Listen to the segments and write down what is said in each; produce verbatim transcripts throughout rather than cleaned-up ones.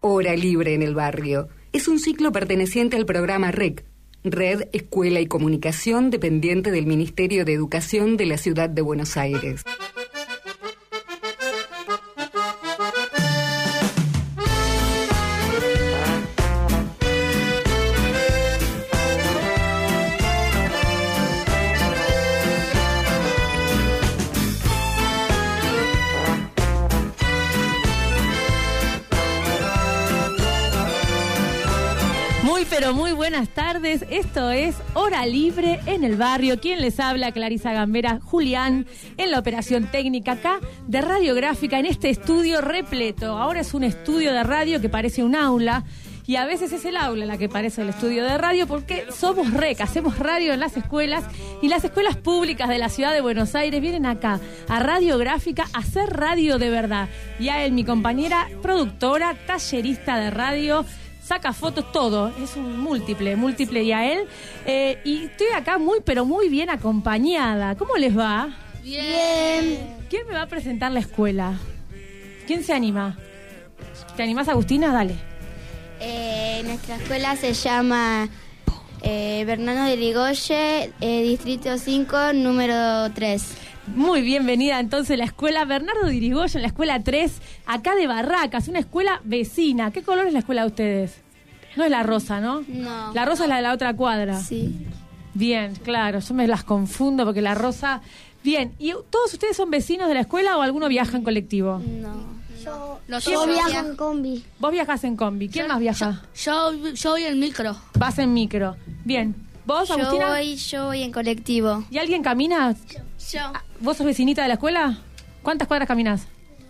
Hora Libre en el Barrio. Es un ciclo perteneciente al programa R E C, Red, Escuela y Comunicación, dependiente del Ministerio de Educación de la Ciudad de Buenos Aires. Pero muy buenas tardes, esto es Hora Libre en el Barrio. ¿Quién les habla? Clarisa Gambera, Julián, en la operación técnica acá de Radiográfica, en este estudio repleto. Ahora es un estudio de radio que parece un aula, y a veces es el aula la que parece el estudio de radio, porque somos R E C, hacemos radio en las escuelas, y las escuelas públicas de la ciudad de Buenos Aires vienen acá a Radiográfica a hacer radio de verdad. Y a él, mi compañera productora, tallerista de radio, saca fotos, todo, es un múltiple, múltiple y a él. Eh, y estoy acá muy, pero muy bien acompañada. ¿Cómo les va? Bien. ¿Quién me va a presentar la escuela? ¿Quién se anima? ¿Te animás, Agustina? Dale. Eh, nuestra escuela se llama eh, Bernardo de Irigoyen, eh, Distrito cinco, número tres. Muy bienvenida entonces la escuela Bernardo de Irigoyen, la escuela tres, acá de Barracas, una escuela vecina. ¿Qué color es la escuela de ustedes? No es la rosa, ¿no? No. La rosa es la de la otra cuadra. Sí. Bien, claro, yo me las confundo porque la rosa... Bien, ¿y todos ustedes son vecinos de la escuela o alguno viaja en colectivo? No. Yo, no, yo, yo viajo viajo en combi. Vos viajás en combi. ¿Quién yo, más viaja? Yo, yo, yo voy en micro. Vas en micro. Bien. ¿Vos, Yo Agustina? voy, yo voy en colectivo. ¿Y alguien camina? Yo. ¿Vos sos vecinita de la escuela? ¿Cuántas cuadras caminás?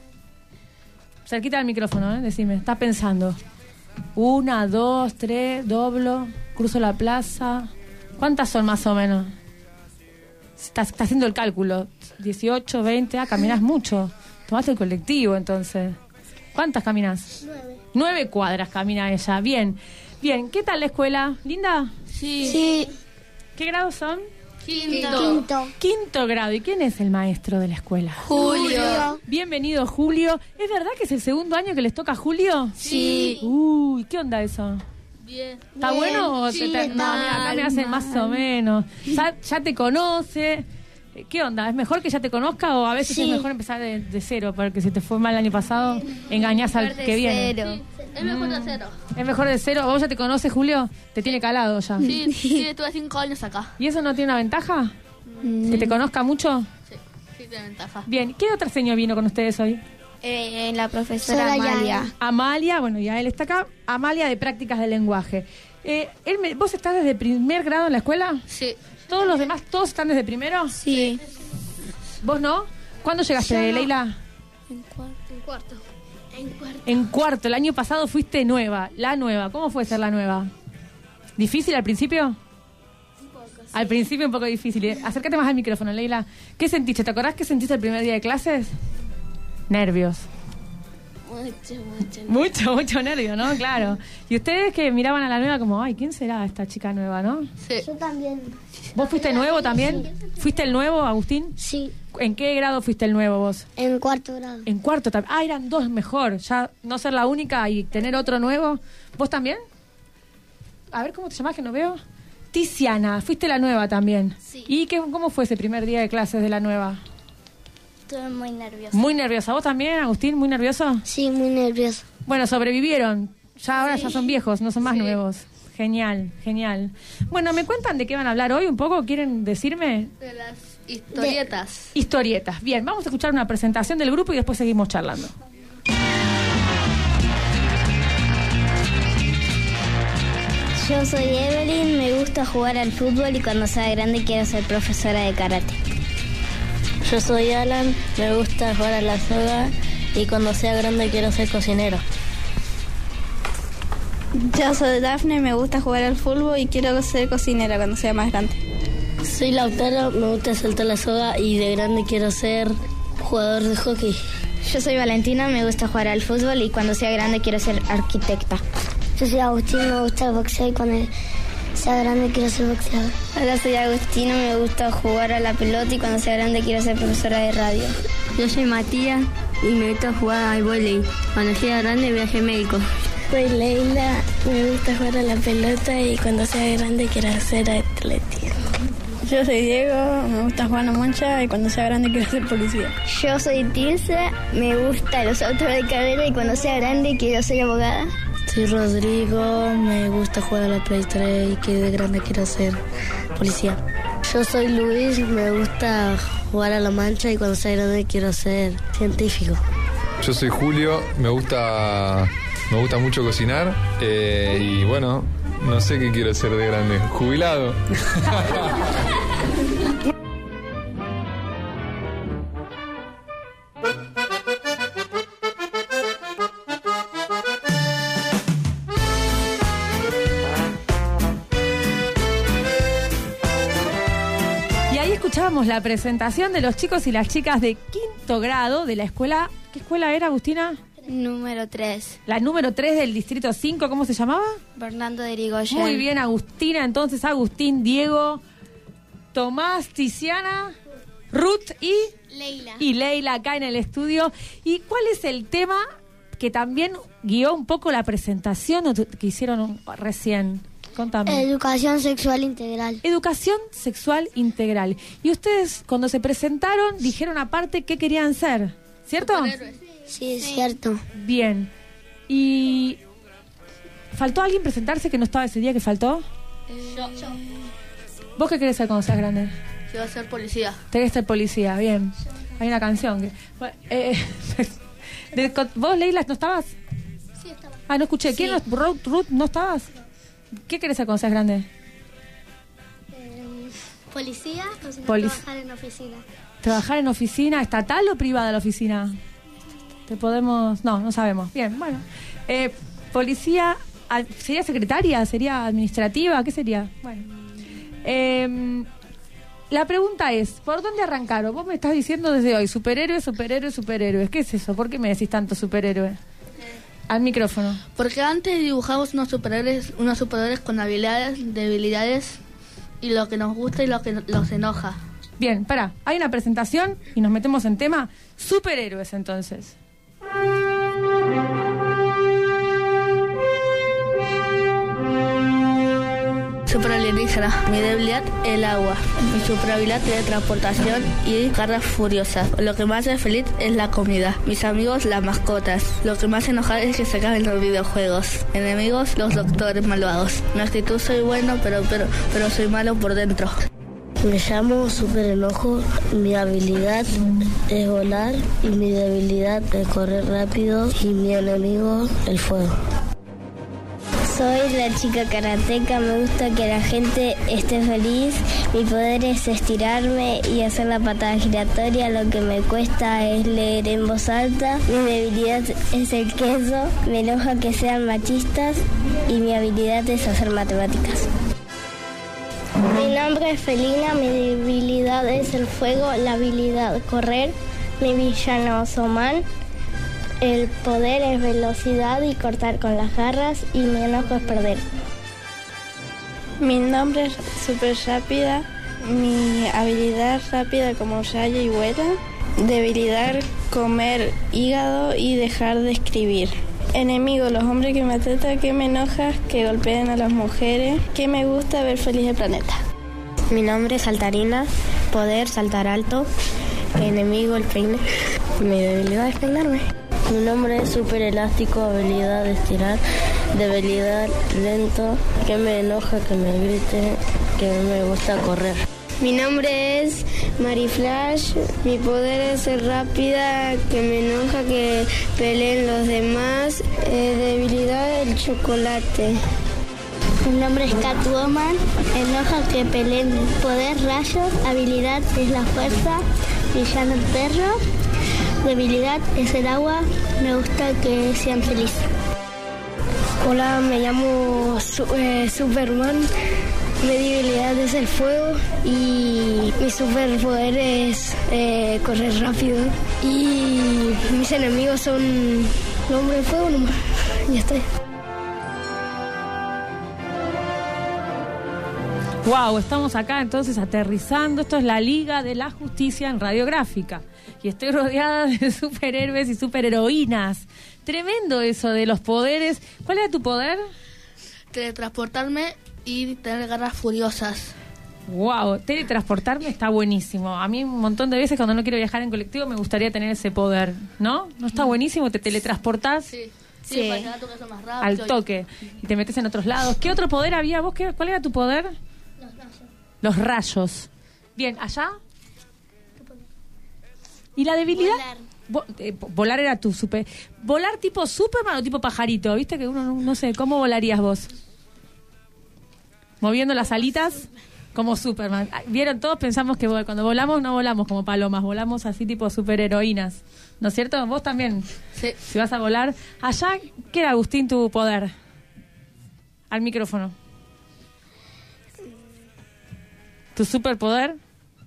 Cerquita del micrófono, ¿eh? Decime. ¿Estás pensando? Una, dos, tres, doblo, cruzo la plaza. ¿Cuántas son más o menos? Estás, estás haciendo el cálculo. dieciocho, veinte, ah, caminás mucho. Tomaste el colectivo, entonces. ¿Cuántas caminás? Nueve. Nueve cuadras camina ella. Bien. Bien, ¿qué tal la escuela? ¿Linda? Sí. Sí. ¿Qué grados son? Quinto. Quinto. Quinto grado. ¿Y quién es el maestro de la escuela? Julio. Bienvenido, Julio. ¿Es verdad que es el segundo año que les toca a Julio? Sí. Uy, ¿qué onda eso? Bien. ¿Está Bien. bueno o Sí, te, te- está no, mira, acá me hacen más o menos. Ya, ya te conoce. ¿Qué onda? ¿Es mejor que ya te conozca o a veces Sí. es mejor empezar de, de cero? Porque si te fue mal el año pasado, engañás al Mejor de que viene. cero. Es mejor de cero. ¿Es mejor de cero? ¿Vos ya te conoces, Julio? Te tiene calado ya. Sí, sí, estuve cinco años acá. ¿Y eso no tiene una ventaja? Mm. ¿Que te conozca mucho? Sí, sí tiene ventaja. Bien, ¿qué otra señora vino con ustedes hoy? Eh, la profesora Sola Amalia. Yael. Amalia, bueno, ya él está acá. Amalia de Prácticas del Lenguaje. Eh, él me- ¿Vos estás desde primer grado en la escuela? Sí. ¿Todos los demás, todos están desde primero? Sí. ¿Vos no? ¿Cuándo llegaste, Yo no. Leila? En cuarto. En cuarto. En cuarto. En cuarto. El año pasado fuiste nueva, la nueva. ¿Cómo fue ser la nueva? ¿Difícil al principio? Un poco. Sí. Al principio un poco difícil. Acércate más al micrófono, Leila. ¿Qué sentiste? ¿Te acordás qué sentiste el primer día de clases? Nervios. Mucho, mucho. Mucho, mucho nervio, ¿no? Claro. Y ustedes que miraban a la nueva como, ay, ¿quién será esta chica nueva, no? Sí. Yo también. ¿Vos fuiste nuevo también? ¿Fuiste el nuevo, Agustín? Sí, ¿En qué grado fuiste el nuevo vos? en cuarto grado. En cuarto también. Ah, eran dos mejor. Ya no ser la única y tener otro nuevo. ¿Vos también? A ver, ¿cómo te llamás que no veo? Tiziana, fuiste la nueva también. Sí. ¿Y qué, cómo fue ese primer día de clases de la nueva? Estuve muy nerviosa. Muy nerviosa. ¿Vos también, Agustín? ¿Muy nervioso? Sí, muy nervioso. Bueno, sobrevivieron. Ya ahora ya son viejos, no son más Sí. nuevos. Genial, genial. Bueno, ¿me cuentan de qué van a hablar hoy un poco? ¿Quieren decirme? De las historietas. Historietas. Bien, vamos a escuchar una presentación del grupo y después seguimos charlando. Yo soy Evelyn, me gusta jugar al fútbol y cuando sea grande quiero ser profesora de karate. Yo soy Alan, me gusta jugar a la soga y cuando sea grande quiero ser cocinero. Yo soy Dafne, me gusta jugar al fútbol y quiero ser cocinera cuando sea más grande. Soy Lautaro, me gusta saltar la soga y de grande quiero ser jugador de hockey. Yo soy Valentina, me gusta jugar al fútbol y cuando sea grande quiero ser arquitecta. Yo soy Agustín, me gusta el boxeo y cuando sea grande quiero ser boxeador. Hola, soy Agustina, me gusta jugar a la pelota y cuando sea grande quiero ser profesora de radio. Yo soy Matías y me gusta jugar al vóley. Cuando sea grande voy a ser médico. soy Leila, me gusta jugar a la pelota y cuando sea grande quiero hacer atletismo. Yo soy Diego, me gusta jugar a la mancha y cuando sea grande quiero ser policía. Yo soy Tirsa, me gustan los autos de carrera y cuando sea grande quiero ser abogada. Soy Rodrigo, me gusta jugar a la Play tres y que de grande quiero ser policía. Yo soy Luis, me gusta jugar a la mancha y cuando sea grande quiero ser científico. Yo soy Julio, me gusta me gusta mucho cocinar eh, y bueno, no sé qué quiero ser de grande. Jubilado. Escuchábamos la presentación de los chicos y las chicas de quinto grado de la escuela. ¿Qué escuela era, Agustina? Número tres. La número tres del distrito cinco, ¿cómo se llamaba? Bernardo de Irigoyen. Muy bien, Agustina. Entonces, Agustín, Diego, Tomás, Tiziana, Ruth y... Leila. Y Leila acá en el estudio. ¿Y cuál es el tema que también guió un poco la presentación que hicieron recién? Contame. Educación sexual integral. Educación sexual integral. Y ustedes, cuando se presentaron, dijeron aparte qué querían ser, ¿cierto? Sí, es cierto. Bien. ¿Y faltó alguien presentarse que no estaba ese día que faltó? Yo, yo. ¿Vos qué querés ser cuando seas grande? Yo voy a ser policía. Querés ser policía, bien. Hay una canción que... Eh, de, ¿Vos, Leila, no estabas? Sí, estaba. Ah, no escuché. ¿Quién? Sí. No, Ruth, Ruth, ¿no estabas? ¿Qué querés ser cuando seas grande? Eh, policía o si no, Polic- trabajar en oficina. ¿Trabajar en oficina estatal o privada la oficina? Te podemos... No, no sabemos. Bien, bueno. Eh, policía... ¿Sería secretaria? ¿Sería administrativa? ¿Qué sería? Bueno. Eh, la pregunta es, ¿por dónde arrancaron? Vos me estás diciendo desde hoy, superhéroes, superhéroes, superhéroes. ¿Qué es eso? ¿Por qué me decís tanto superhéroe? Al micrófono. Porque antes dibujamos unos superhéroes, unos superhéroes con habilidades, debilidades y lo que nos gusta y lo que los enoja. Bien, pará, hay una presentación y nos metemos en tema superhéroes entonces. Superalienígena. Mi debilidad, el agua. Mi superhabilidad, teletransportación y garras furiosas. Lo que más hace feliz es la comida. Mis amigos, las mascotas. Lo que más enoja es que se acaben los videojuegos. Enemigos, los doctores malvados. Mi actitud, soy bueno, pero, pero, pero soy malo por dentro. Me llamo Super Enojo, mi habilidad es volar y mi debilidad es correr rápido y mi enemigo, el fuego. Soy la chica karateca, me gusta que la gente esté feliz. Mi poder es estirarme y hacer la patada giratoria. Lo que me cuesta es leer en voz alta. Mi debilidad es el queso. Me enoja que sean machistas y mi habilidad es hacer matemáticas. Mi nombre es Felina, mi debilidad es el fuego, la habilidad correr. Mi villano es Oman. El poder es velocidad y cortar con las garras y mi enojo es perder. Mi nombre es Super Rápida, mi habilidad rápida como rayo y vuela, debilidad comer hígado y dejar de escribir. Enemigo, los hombres que me tratan, que me enoja, que golpeen a las mujeres, que me gusta ver feliz el planeta. Mi nombre es Saltarina, poder saltar alto, enemigo el peine, mi debilidad es peinarme. Mi nombre es Super Elástico, habilidad de estirar, debilidad lento, que me enoja, que me grite, que me gusta correr. Mi nombre es Mariflash, mi poder es ser rápida, que me enoja que peleen los demás, eh, debilidad el chocolate. Mi nombre es Catwoman, enoja que peleen, poder rayos, habilidad es la fuerza, villano el perro, debilidad es el agua, me gusta que sean felices. Hola, me llamo eh, Superman. Mi debilidad es el fuego y mi superpoder es eh, correr rápido. Y mis enemigos son el hombre de fuego nomás. Ya estoy. Wow, estamos acá entonces aterrizando. Esto es la Liga de la Justicia en Radiográfica. Y estoy rodeada de superhéroes y superheroínas. Tremendo eso de los poderes. ¿Cuál era tu poder? Teletransportarme y tener garras furiosas. Wow, teletransportarme está buenísimo. A mí un montón de veces cuando no quiero viajar en colectivo me gustaría tener ese poder, ¿no? ¿No está buenísimo? Te teletransportás Sí, sí, Sí. para llegar a tu casa más rápido. al toque y te metes en otros lados. ¿Qué otro poder había vos? ¿Qué, ¿Cuál era tu poder? Los rayos. Los rayos. Bien, ¿allá? ¿Y la debilidad? Volar. Vo- eh, volar era tu super... ¿Volar tipo Superman o tipo pajarito? ¿Viste que uno no, no sé, ¿cómo volarías vos? ¿Moviendo las alitas? Como Superman. Ah, ¿vieron? Todos pensamos que vol- cuando volamos no volamos como palomas, volamos así tipo superheroínas. ¿No es cierto? Vos también, Sí. si vas a volar. Allá, ¿qué era, Agustín, tu poder? Al micrófono. ¿Tu superpoder?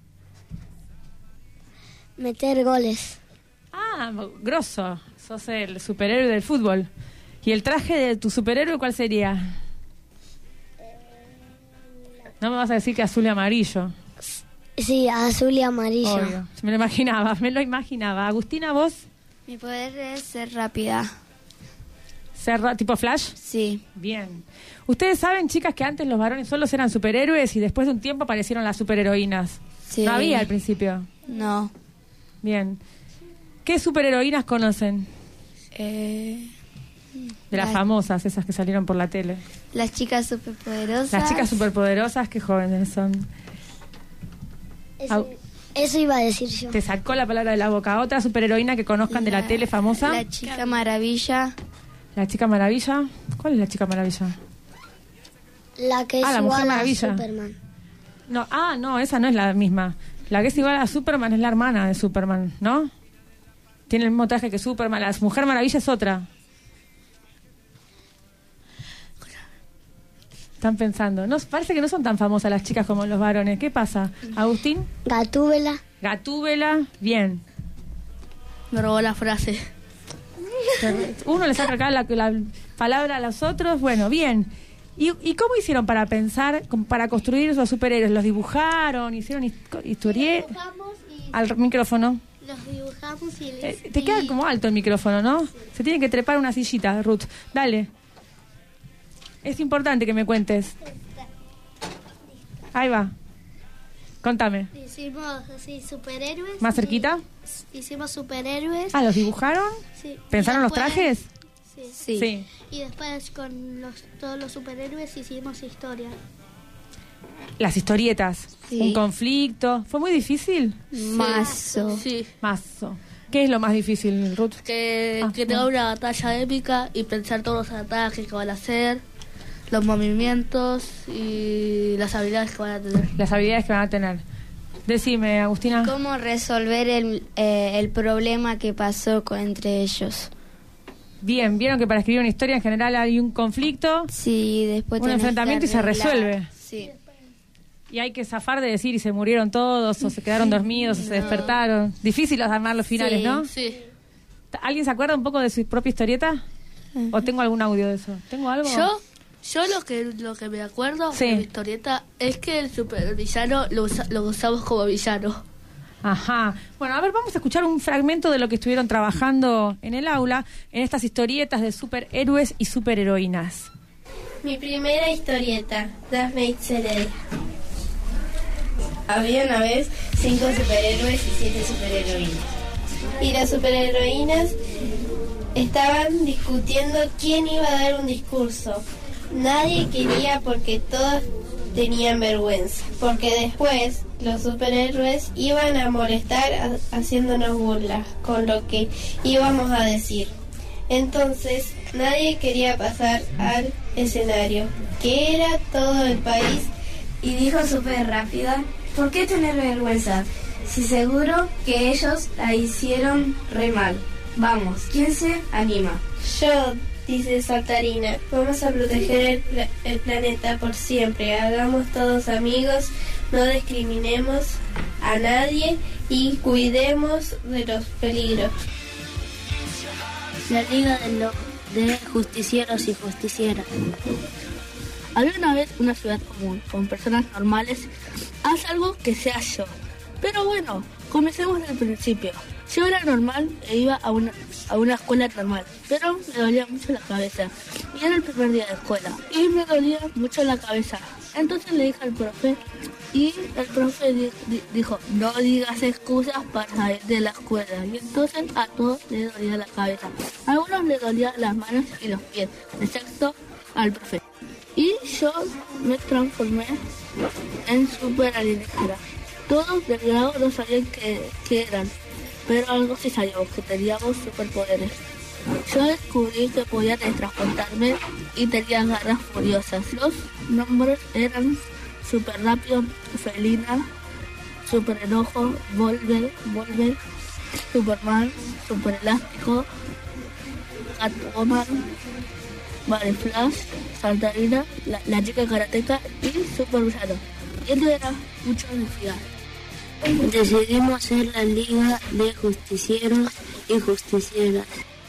Meter goles. Ah, grosso. Sos el superhéroe del fútbol. ¿Y el traje de tu superhéroe cuál sería? No me vas a decir que azul y amarillo. Sí, azul y amarillo. Obvio. Me lo imaginaba, me lo imaginaba. Agustina, ¿vos? Mi poder es ser rápida. ¿Ser ra- tipo Flash? Sí. Bien. Ustedes saben, chicas, que antes los varones solos eran superhéroes y después de un tiempo aparecieron las superheroínas. Sí. No había al principio. No. Bien. ¿Qué superheroínas conocen? Eh, De las Las- famosas, esas que salieron por la tele. las chicas superpoderosas. Las chicas superpoderosas, qué jóvenes son. Au. Eso, eso iba a decir yo. Te sacó la palabra de la boca. ¿Otra superheroína que conozcan de la tele famosa? La chica maravilla. La Chica Maravilla. ¿Cuál es la Chica Maravilla? La que es Ah, la Mujer igual a Maravilla. Superman. No, ah, no, esa no es la misma. La que es igual a Superman es la hermana de Superman, ¿no? Tiene el mismo traje que Superman. La Mujer Maravilla es otra. Están pensando. No, parece que no son tan famosas las chicas como los varones. ¿Qué pasa? Agustín, Gatúbela. Gatúbela, bien. Me robó la frase. Uno le saca acá la, la palabra a los otros. Bueno, bien. ¿Y, ¿Y cómo hicieron para pensar, com- para construir esos superhéroes? ¿Los dibujaron? ¿Hicieron histo- historie? Dibujamos y Al rmicrófono. los dibujamos y... Eh, te queda como alto el micrófono, ¿no? Se tiene que trepar una sillita, Ruth. Dale. Es importante que me cuentes. Ahí va. Contame. Hicimos así superhéroes. ¿Más y- cerquita? Hicimos superhéroes. Ah, ¿los dibujaron? Sí. ¿Pensaron Y los después- trajes? Sí. Sí. Y después con los, todos los superhéroes hicimos historia. Las historietas. Sí. Un conflicto. ¿Fue muy difícil? Mazo. Sí. Mazo. ¿Qué es lo más difícil, Ruth? Que, Ah, que tenga no. una batalla épica y pensar todos los ataques que van a hacer, los movimientos y las habilidades que van a tener. Las habilidades que van a tener. Decime, Agustina. ¿Cómo resolver el, eh, el problema que pasó con, entre ellos? Bien, vieron que para escribir una historia en general hay un conflicto Sí, después Un tenés que enfrentamiento y se arreglar. resuelve. Sí. y hay que zafar de decir y se murieron todos o se quedaron dormidos o se despertaron. Difícil armar los finales, Sí. ¿no? Sí. ¿Alguien se acuerda un poco de su propia historieta? ¿O tengo algún audio de eso? ¿Tengo algo? Yo, yo lo que lo que me acuerdo Sí. de mi historieta es que el supervillano lo, usa- lo usamos como villano. Ajá. Bueno, a ver, vamos a escuchar un fragmento de lo que estuvieron trabajando en el aula, en estas historietas de superhéroes y superheroínas. Mi primera historieta, Daphne Itzeley. Había una vez cinco superhéroes y siete superheroínas. Y las superheroínas estaban discutiendo quién iba a dar un discurso. Nadie quería porque todos tenían vergüenza. Porque después los superhéroes iban a molestar ha- haciéndonos burlas con lo que íbamos a decir. Entonces nadie quería pasar al escenario, que era todo el país. Y dijo súper rápida, ¿por qué tener vergüenza? Si seguro que ellos la hicieron re mal. Vamos, ¿quién se anima? Yo, dice Saltarina, vamos a proteger el, pla- el planeta por siempre. Hagamos todos amigos, no discriminemos a nadie y cuidemos de los peligros. La Liga de, lo- de Justicieros y Justicieras. Había una vez una ciudad común, con personas normales. Haz algo que sea yo. Pero bueno, comencemos desde el principio. Yo era normal e iba a una, a una escuela normal, pero me dolía mucho la cabeza. Y era el primer día de escuela, y me dolía mucho la cabeza. Entonces le dije al profe, y el profe di, di, dijo, no digas excusas para salir de la escuela. Y entonces a todos les dolía la cabeza. A algunos les dolían las manos y los pies, excepto al profe. Y yo me transformé en super alienígena. Todos del grado no sabían qué, qué eran, pero algo sí sabíamos, que teníamos superpoderes. Yo descubrí que podía teletransportarme y tenía garras furiosas. Los nombres eran super rápido, felina, super enojo, volver, volver, Superman, super elástico, Catwoman, Barry Flash, Saltarina, la, la chica karateca y super villano. Y esto era mucho investigar. Decidimos ser la Liga de Justicieros y Justicieras.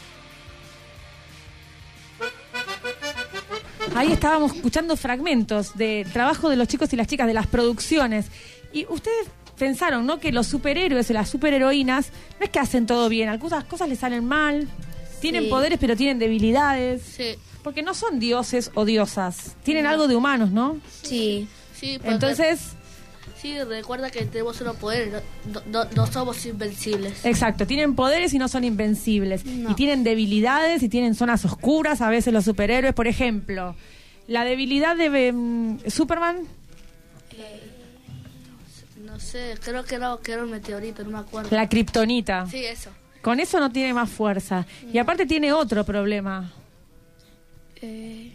Ahí estábamos escuchando fragmentos del trabajo de los chicos y las chicas, de las producciones. Y ustedes pensaron, ¿no?, que los superhéroes y las superheroínas no es que hacen todo bien, algunas cosas les salen mal, tienen sí. poderes pero tienen debilidades. Sí. Porque no son dioses o diosas, tienen no. algo de humanos, ¿no? Sí. Sí, porque... Entonces... Sí, recuerda que tenemos unos poderes, no, no, no somos invencibles. Exacto, tienen poderes y no son invencibles. No. Y tienen debilidades y tienen zonas oscuras, a veces los superhéroes. Por ejemplo, la debilidad de um, Superman... Eh, no sé, creo que era, que era un meteorito, no me acuerdo. La kriptonita. Sí, eso. Con eso no tiene más fuerza. No. Y aparte tiene otro problema. Eh,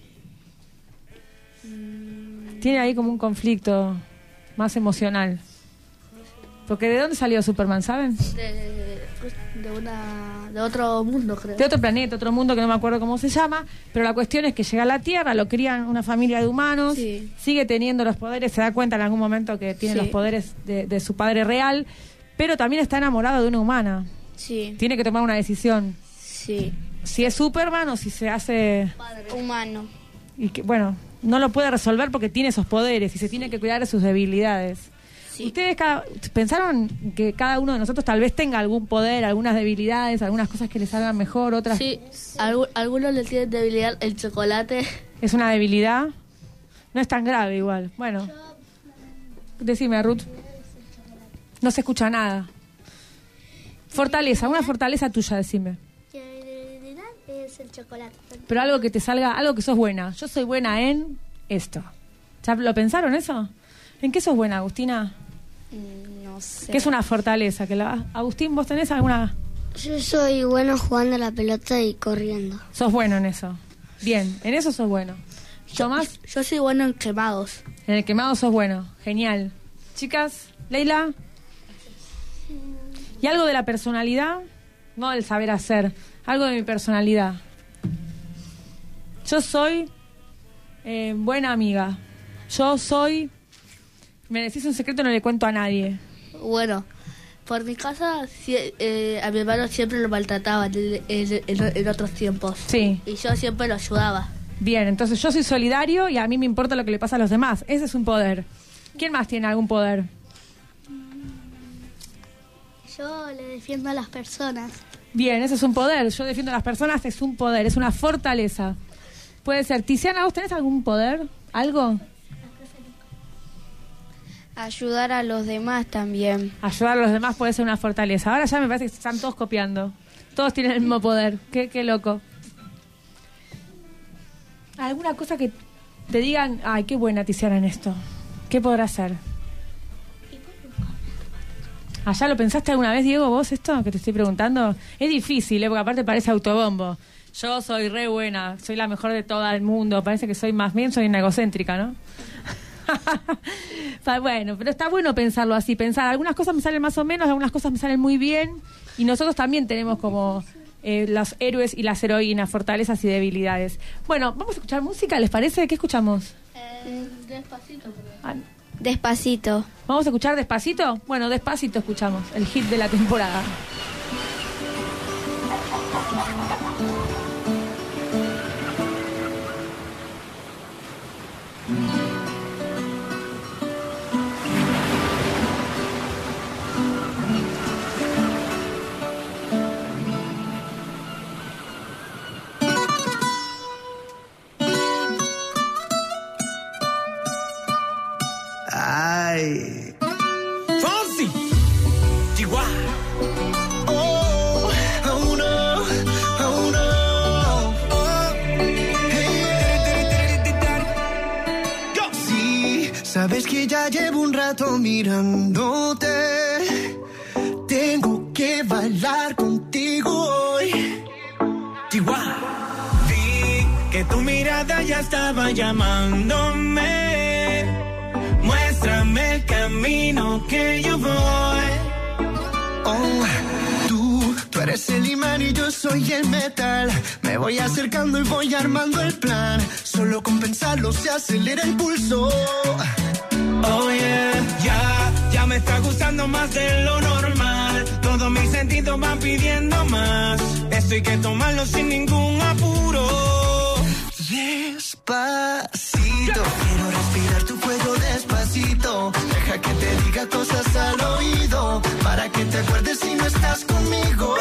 mm, tiene ahí como un conflicto... más emocional. Porque ¿de dónde salió Superman, saben? De, de una de otro mundo, creo. De otro planeta, otro mundo que no me acuerdo cómo se llama, pero la cuestión es que llega a la Tierra, lo crían una familia de humanos, sí. sigue teniendo los poderes, se da cuenta en algún momento que tiene sí. los poderes de, de su padre real, pero también está enamorado de una humana. Sí. Tiene que tomar una decisión. Sí. Si es Superman o si se hace... Padre. Humano. Y que, bueno... no lo puede resolver porque tiene esos poderes y se tiene que cuidar de sus debilidades. Sí. ¿Ustedes cada, pensaron que cada uno de nosotros tal vez tenga algún poder, algunas debilidades, algunas cosas que les salgan mejor, otras? Sí, Algu- algunos le tienen debilidad el chocolate. ¿Es una debilidad? No es tan grave igual. Bueno, decime, Ruth. No se escucha nada. Fortaleza, una fortaleza tuya, decime. Es el chocolate. Pero algo que te salga, algo que sos buena. Yo soy buena en esto. ¿Ya lo pensaron eso? ¿En qué sos buena, Agustina? No sé. ¿Qué es una fortaleza? Que la... Agustín, ¿vos tenés alguna? Yo soy bueno jugando a la pelota y corriendo. Sos bueno en eso. Bien, en eso sos bueno. Yo más, yo soy bueno en quemados. En el quemado sos bueno. Genial. Chicas, Leila. ¿Y algo de la personalidad? No del saber hacer. Algo de mi personalidad. Yo soy eh, buena amiga. Yo soy... Me decís un secreto, no le cuento a nadie. Bueno, por mi casa eh, a mi hermano siempre lo maltrataban en, en, en, en otros tiempos. Sí. Y yo siempre lo ayudaba. Bien, entonces yo soy solidario y a mí me importa lo que le pasa a los demás. Ese es un poder. ¿Quién más tiene algún poder? Yo le defiendo a las personas. Bien, ese es un poder. Yo defiendo a las personas, es un poder, es una fortaleza. Puede ser. Tiziana, ¿vos tenés algún poder? ¿Algo? Ayudar a los demás también. Ayudar a los demás puede ser una fortaleza. Ahora ya me parece que se están todos copiando. Todos tienen el mismo poder. Qué, qué loco. ¿Alguna cosa que te digan, ay, qué buena Tiziana en esto? ¿Qué podrá hacer? ¿Allá lo pensaste alguna vez, Diego, vos, esto que te estoy preguntando? Es difícil, ¿eh? Porque aparte parece autobombo. Yo soy re buena, soy la mejor de todo el mundo. Parece que soy más bien, soy una egocéntrica, ¿no? Bueno, pero está bueno pensarlo así, pensar, algunas cosas me salen más o menos, algunas cosas me salen muy bien. Y nosotros también tenemos como eh, los héroes y las heroínas, fortalezas y debilidades. Bueno, vamos a escuchar música, ¿les parece? ¿Qué escuchamos? Eh, despacito. Ah, Despacito. ¿Vamos a escuchar Despacito? Bueno, Despacito escuchamos, el hit de la temporada. Ay. Fonsi. Chihuahua. Oh, oh no, oh no. Oh. Hey. Yo. Sí, sabes que ya llevo un rato mirándote. Tengo que bailar contigo hoy. Chihuahua. Vi que tu mirada ya estaba llamándome. Muéstrame el camino que yo voy. Oh, tú, tú eres el imán y yo soy el metal. Me voy acercando y voy armando el plan. Solo con pensarlo se acelera el pulso. Oh yeah, ya, ya me está gustando más de lo normal. Todos mis sentidos van pidiendo más. Esto hay que tomarlo sin ningún apuro. Despacito, quiero respirar tu fuego despacito. Deja que te diga cosas al oído, para que te acuerdes si no estás conmigo.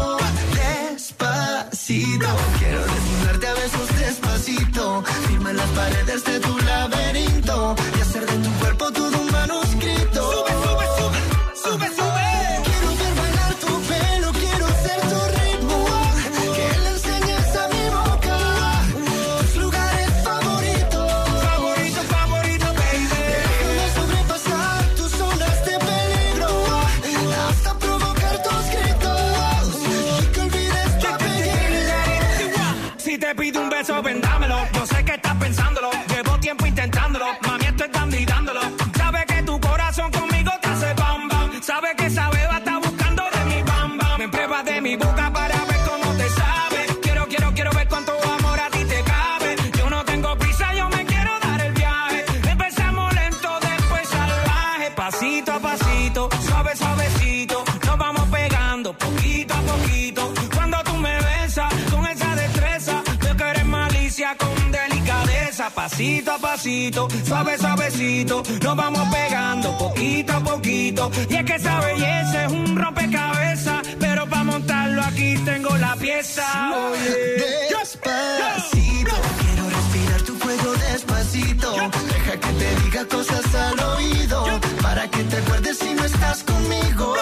Despacito, quiero desnudarte a besos despacito. Firma las paredes de tu laberinto y hacer de tu cuerpo todo un manuscrito. Sube, sube, sube, sube, sube. Quiero ver bailar tu pelo, quiero ser tu ritmo. Que le enseñes a mi boca tus lugares favoritos. Favorito, favorito, baby. Déjame sobrepasar tus zonas de peligro hasta provocar tus gritos y que olvides tu apellido. Si te pido un beso, vendámelo. Yo sé que estás pensándolo. Llevo tiempo intentándolo. Mami, estoy dando y dándolo. Sabe que tu corazón conmigo te hace bam bam. Sabe que esa beba está buscando de mi bam bam. Me pruebas de mi boca para ver cómo te sabe. Quiero, quiero, quiero ver cuánto amor a ti te cabe. Yo no tengo prisa, yo me quiero dar el viaje. Empezamos lento, después salvaje. Pasito a pasito, suave, suavecito. Nos vamos pegando poquito a poquito. Cuando tú me besas con esa destreza, veo que eres malicia con delicadeza. Pasito a pasito, suave, suavecito. Nos vamos pegando poquito a poquito. Y es que esa belleza es un rompecabezas, pero para montarlo aquí tengo la pieza. Oye. Despacito, quiero respirar tu fuego despacito. Deja que te diga cosas al oído, para que te acuerdes si no estás conmigo.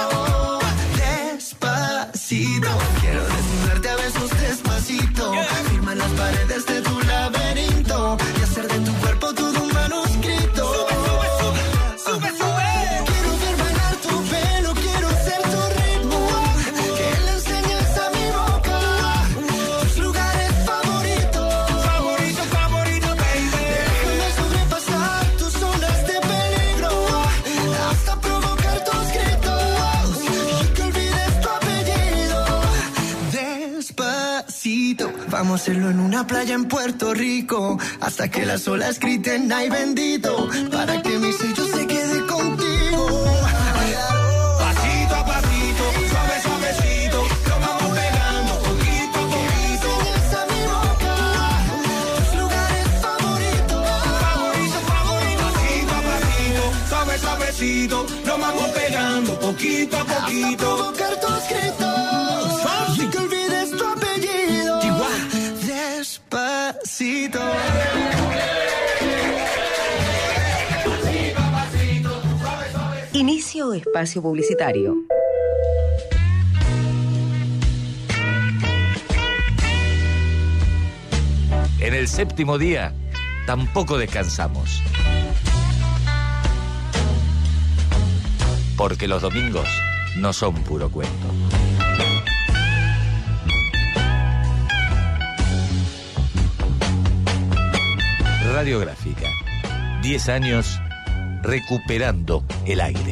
Despacito, quiero desnudarte a besos despacito. Firma las paredes de tu laberinto y hacer de tu cuerpo todo un manuscrito. Sube, sube, sube, sube, sube. Quiero ver bailar tu pelo, quiero ser tu ritmo. Que le enseñes a mi boca tus lugares favoritos. Favorito, favorito, baby. Déjame sobrepasar tus zonas de peligro hasta provocar tus gritos y que olvides tu apellido. Despacito, vamos a hacerlo en una playa en Puerto Rico, hasta que las olas griten ay bendito, para que mi sello se quede contigo. Pasito a pasito, suave, suavecito, lo vamos pegando poquito a poquito. Enseñas a mi boca tus lugares favoritos. Favorito, favorito. Pasito a pasito, suave, suavecito, lo vamos pegando poquito a poquito. Hasta provocar tus gritos y que olvides tu apellido. Despacito. Inicio espacio publicitario. En el séptimo día, tampoco descansamos. Porque los domingos no son puro cuento. Radiográfica. Diez años recuperando el aire.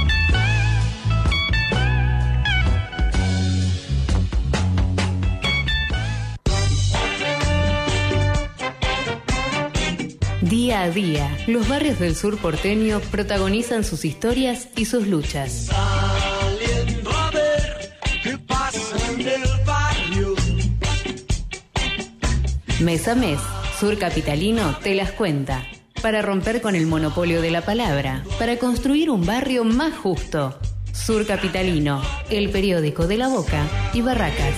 Día a día, los barrios del sur porteño protagonizan sus historias y sus luchas. Saliendo a ver qué pasa en el barrio. Mes a mes, Sur Capitalino te las cuenta. para romper con el monopolio de la palabra, para construir un barrio más justo. Sur Capitalino, el periódico de La Boca y Barracas.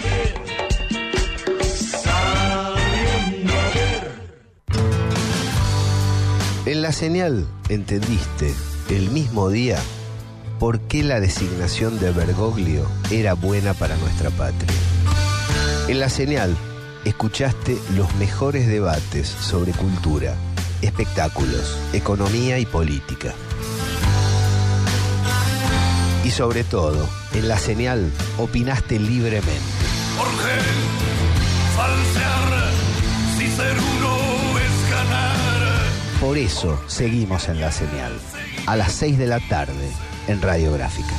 En La Señal entendiste el mismo día por qué la designación de Bergoglio era buena para nuestra patria. En La Señal escuchaste los mejores debates sobre cultura, espectáculos, economía y política. Y sobre todo, en La Señal opinaste libremente. Jorge, falsear, si ser uno es ganar. Por eso seguimos en La Señal, a las seis de la tarde, en Radiográfica.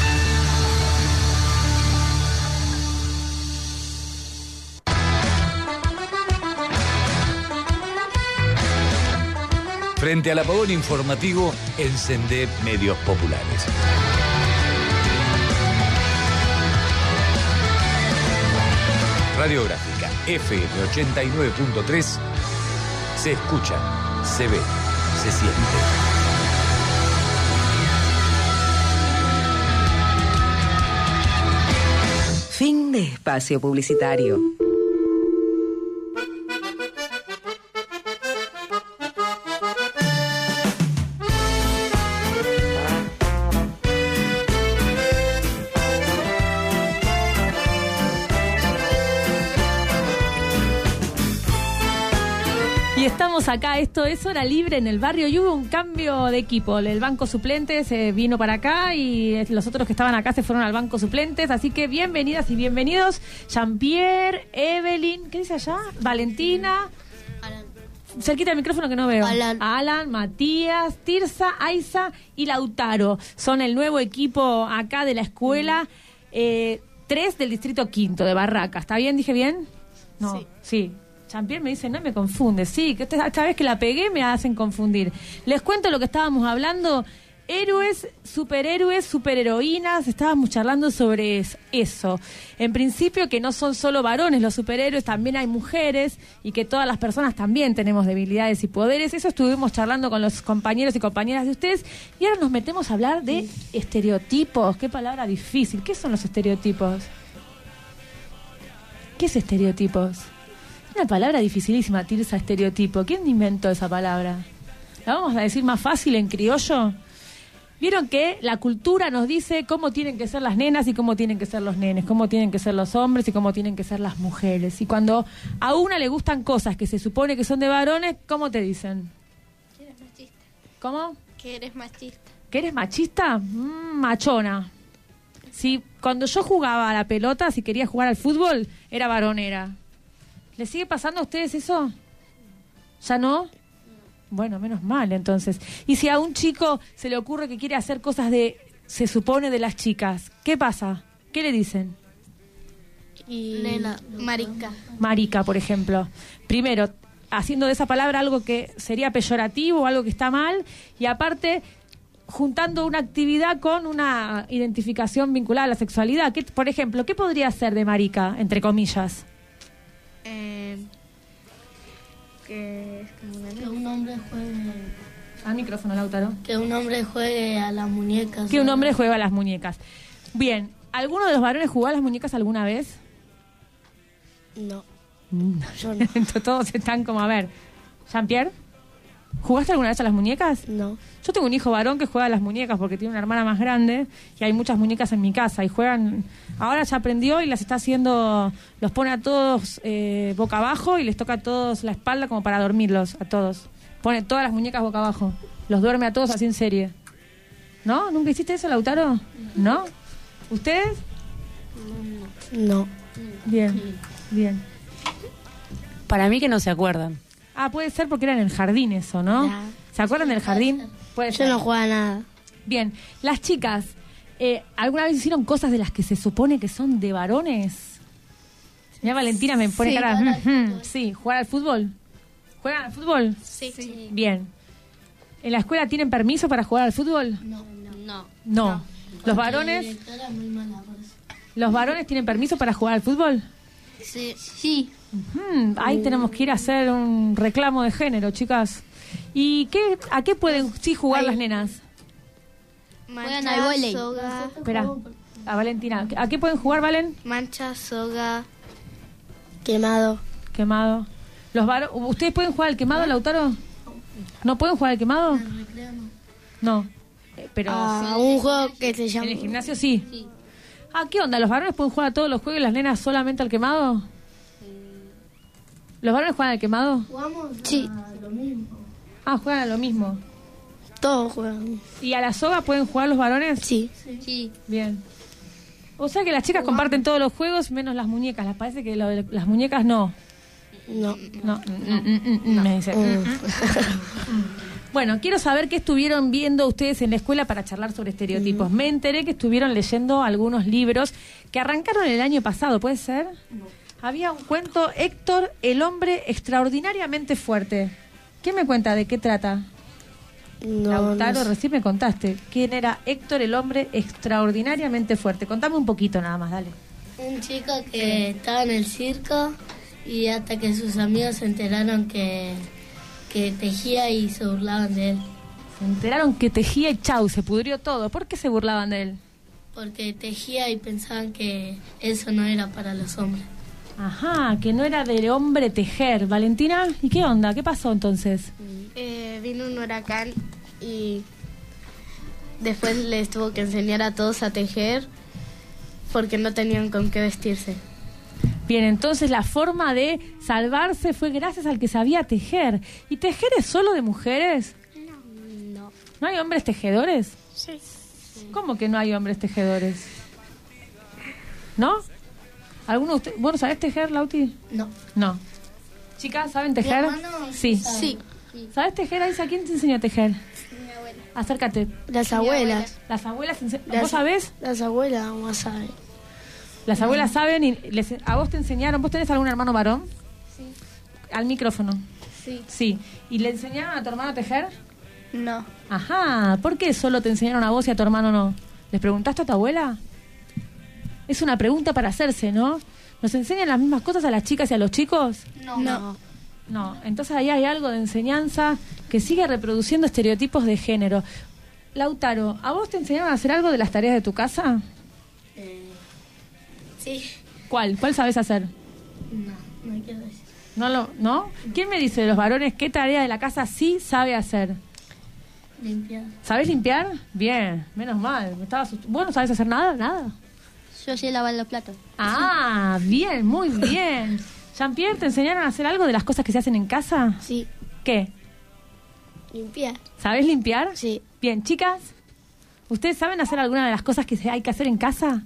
Frente al apagón informativo, encendé medios populares. Radiográfica F M ochenta y nueve punto tres se escucha, se ve, se siente. Fin de espacio publicitario. Estamos acá, esto es Hora Libre en el barrio y hubo un cambio de equipo. El banco suplentes se vino para acá y los otros que estaban acá se fueron al banco suplentes. Así que bienvenidas y bienvenidos. Jean-Pierre, Evelyn, ¿qué dice allá? Valentina. Alan. Cerquita del micrófono que no veo. Alan. Alan, Matías, Tirsa, Aiza y Lautaro. Son el nuevo equipo acá de la escuela. Eh, tres del distrito quinto de Barracas. ¿Está bien? ¿Dije bien? No. Sí. Sí. Jean-Pierre me dice, no me confunde, sí, que esta, esta vez que la pegué me hacen confundir. Les cuento lo que estábamos hablando, héroes, superhéroes, superheroínas, estábamos charlando sobre eso. En principio que no son solo varones los superhéroes, también hay mujeres y que todas las personas también tenemos debilidades y poderes. Eso estuvimos charlando con los compañeros y compañeras de ustedes y ahora nos metemos a hablar de estereotipos. Qué palabra difícil, ¿qué son los estereotipos? ¿Qué es estereotipos? Una palabra dificilísima, Tirsa, estereotipo. ¿Quién inventó esa palabra? ¿La vamos a decir más fácil en criollo? Vieron que la cultura nos dice cómo tienen que ser las nenas y cómo tienen que ser los nenes, cómo tienen que ser los hombres y cómo tienen que ser las mujeres. Y cuando a una le gustan cosas que se supone que son de varones, ¿cómo te dicen? Que eres machista. ¿Cómo? Que eres machista. ¿Que eres machista? Mm, machona. Si cuando yo jugaba a la pelota, si quería jugar al fútbol, era varonera. ¿Les sigue pasando a ustedes eso? ¿Ya no? Bueno, menos mal, entonces. Y si a un chico se le ocurre que quiere hacer cosas de, se supone, de las chicas, ¿qué pasa? ¿Qué le dicen? Y... Nena, marica. Marica, por ejemplo. Primero, haciendo de esa palabra algo que sería peyorativo, algo que está mal, y aparte, juntando una actividad con una identificación vinculada a la sexualidad. ¿Qué, por ejemplo, ¿qué podría ser de marica, entre comillas? Eh, que, que un hombre juegue al micrófono, Lautaro. Que un hombre juegue a las muñecas. Que un hombre juegue a las muñecas. Bien, ¿alguno de los varones jugó a las muñecas alguna vez? No. Mm. Yo no. Todos están como, a ver. Jean-Pierre, ¿jugaste alguna vez a las muñecas? No. Yo tengo un hijo varón que juega a las muñecas porque tiene una hermana más grande y hay muchas muñecas en mi casa y juegan. Ahora ya aprendió y las está haciendo, los pone a todos eh, boca abajo y les toca a todos la espalda como para dormirlos, a todos. Pone todas las muñecas boca abajo, los duerme a todos así en serie. ¿No? ¿Nunca hiciste eso, Lautaro? ¿No? ¿Ustedes? No. Bien, bien. Para mí que no se acuerdan. Ah, puede ser porque era en el jardín eso, ¿no? Ya. ¿Se acuerdan del jardín? Puede Yo ser. no jugaba nada. Bien, las chicas, eh, ¿alguna vez hicieron cosas de las que se supone que son de varones? Mira, Valentina me pone Sí, cara. jugar al Mm, sí, ¿jugar al fútbol? ¿Juegan al fútbol? Sí. sí. Bien. ¿En la escuela tienen permiso para jugar al fútbol? No. No. No. ¿Los varones? ¿Los varones tienen permiso para jugar al fútbol? Sí. Sí. Hmm, ahí tenemos que ir a hacer un reclamo de género, chicas. ¿Y qué, a qué pueden sí jugar las nenas? Juegan al vóley. Espera, a Valentina. ¿A qué pueden jugar, Valen? Mancha, soga. Quemado. Quemado. Los varo- ¿Ustedes pueden jugar al quemado, Lautaro? ¿No pueden jugar al quemado? No. Eh, Pero Ah, sí. un juego que se llama... En el gimnasio sí. Ah, ¿qué onda? ¿Los varones pueden jugar a todos los juegos y las nenas solamente al quemado? ¿Los varones juegan al quemado? Sí. Ah, juegan a lo mismo. Todos juegan. ¿Y a la soga pueden jugar los varones? Sí. Sí. Bien. O sea que las chicas comparten todos los juegos menos las muñecas. Les parece que lo de las muñecas no. No. No. Mm, mm, mm, mm, me dice. Mm. Bueno, quiero saber qué estuvieron viendo ustedes en la escuela para charlar sobre estereotipos. Me enteré que estuvieron leyendo algunos libros que arrancaron el año pasado, ¿puede ser? Había un cuento, Héctor, el hombre extraordinariamente fuerte. ¿Quién me cuenta de qué trata? No, Lautaro, no sé. recién me contaste. ¿Quién era Héctor, el hombre extraordinariamente fuerte? Contame un poquito nada más, dale. Un chico que estaba en el circo y hasta que sus amigos se enteraron que, que tejía y se burlaban de él. Se enteraron que tejía y chau, se pudrió todo. ¿Por qué se burlaban de él? Porque tejía y pensaban que eso no era para los hombres. Ajá, que no era del hombre tejer. Valentina, ¿y qué onda? ¿Qué pasó entonces? Eh, vino un huracán y después les tuvo que enseñar a todos a tejer porque no tenían con qué vestirse. Bien, entonces la forma de salvarse fue gracias al que sabía tejer. ¿Y tejer es solo de mujeres? No. ¿No hay hombres tejedores? Sí. ¿Cómo que no hay hombres tejedores? ¿No? ¿Alguno de ustedes? ¿Vos sabés tejer, Lauti? No. No. Chicas, ¿saben tejer? Mi hermano Sí. sabe. Sí. ¿Sabes tejer, Aisa? ¿Quién te enseñó a tejer? Mi abuela. Acércate. Las abuelas. Las abuelas ense- Las- ¿Vos sabés? Las abuelas más saben. Las abuelas saben y les- a vos te enseñaron. ¿Vos tenés algún hermano varón? Sí. Al micrófono. Sí. Sí. ¿Y le enseñaron a tu hermano a tejer? No. Ajá. ¿Por qué solo te enseñaron a vos y a tu hermano no? ¿Les preguntaste a tu abuela? Es una pregunta para hacerse, ¿no? ¿Nos enseñan las mismas cosas a las chicas y a los chicos? No. No. No. Entonces ahí hay algo de enseñanza que sigue reproduciendo estereotipos de género. Lautaro, ¿a vos te enseñaron a hacer algo de las tareas de tu casa? Eh, sí. ¿Cuál? ¿Cuál sabes hacer? No, no quiero decir. ¿No lo, no? ¿Quién me dice de los varones qué tarea de la casa sí sabe hacer? Limpiar. ¿Sabés limpiar? Bien, menos mal. Me estaba asust- ¿Vos no sabés hacer nada? Nada. Yo sé lavar los platos. Ah, bien, muy bien. Jean-Pierre, ¿te enseñaron a hacer algo de las cosas que se hacen en casa? Sí. ¿Qué? Limpiar. ¿Sabés limpiar? Sí. Bien, chicas, ¿ustedes saben hacer alguna de las cosas que se hay que hacer en casa?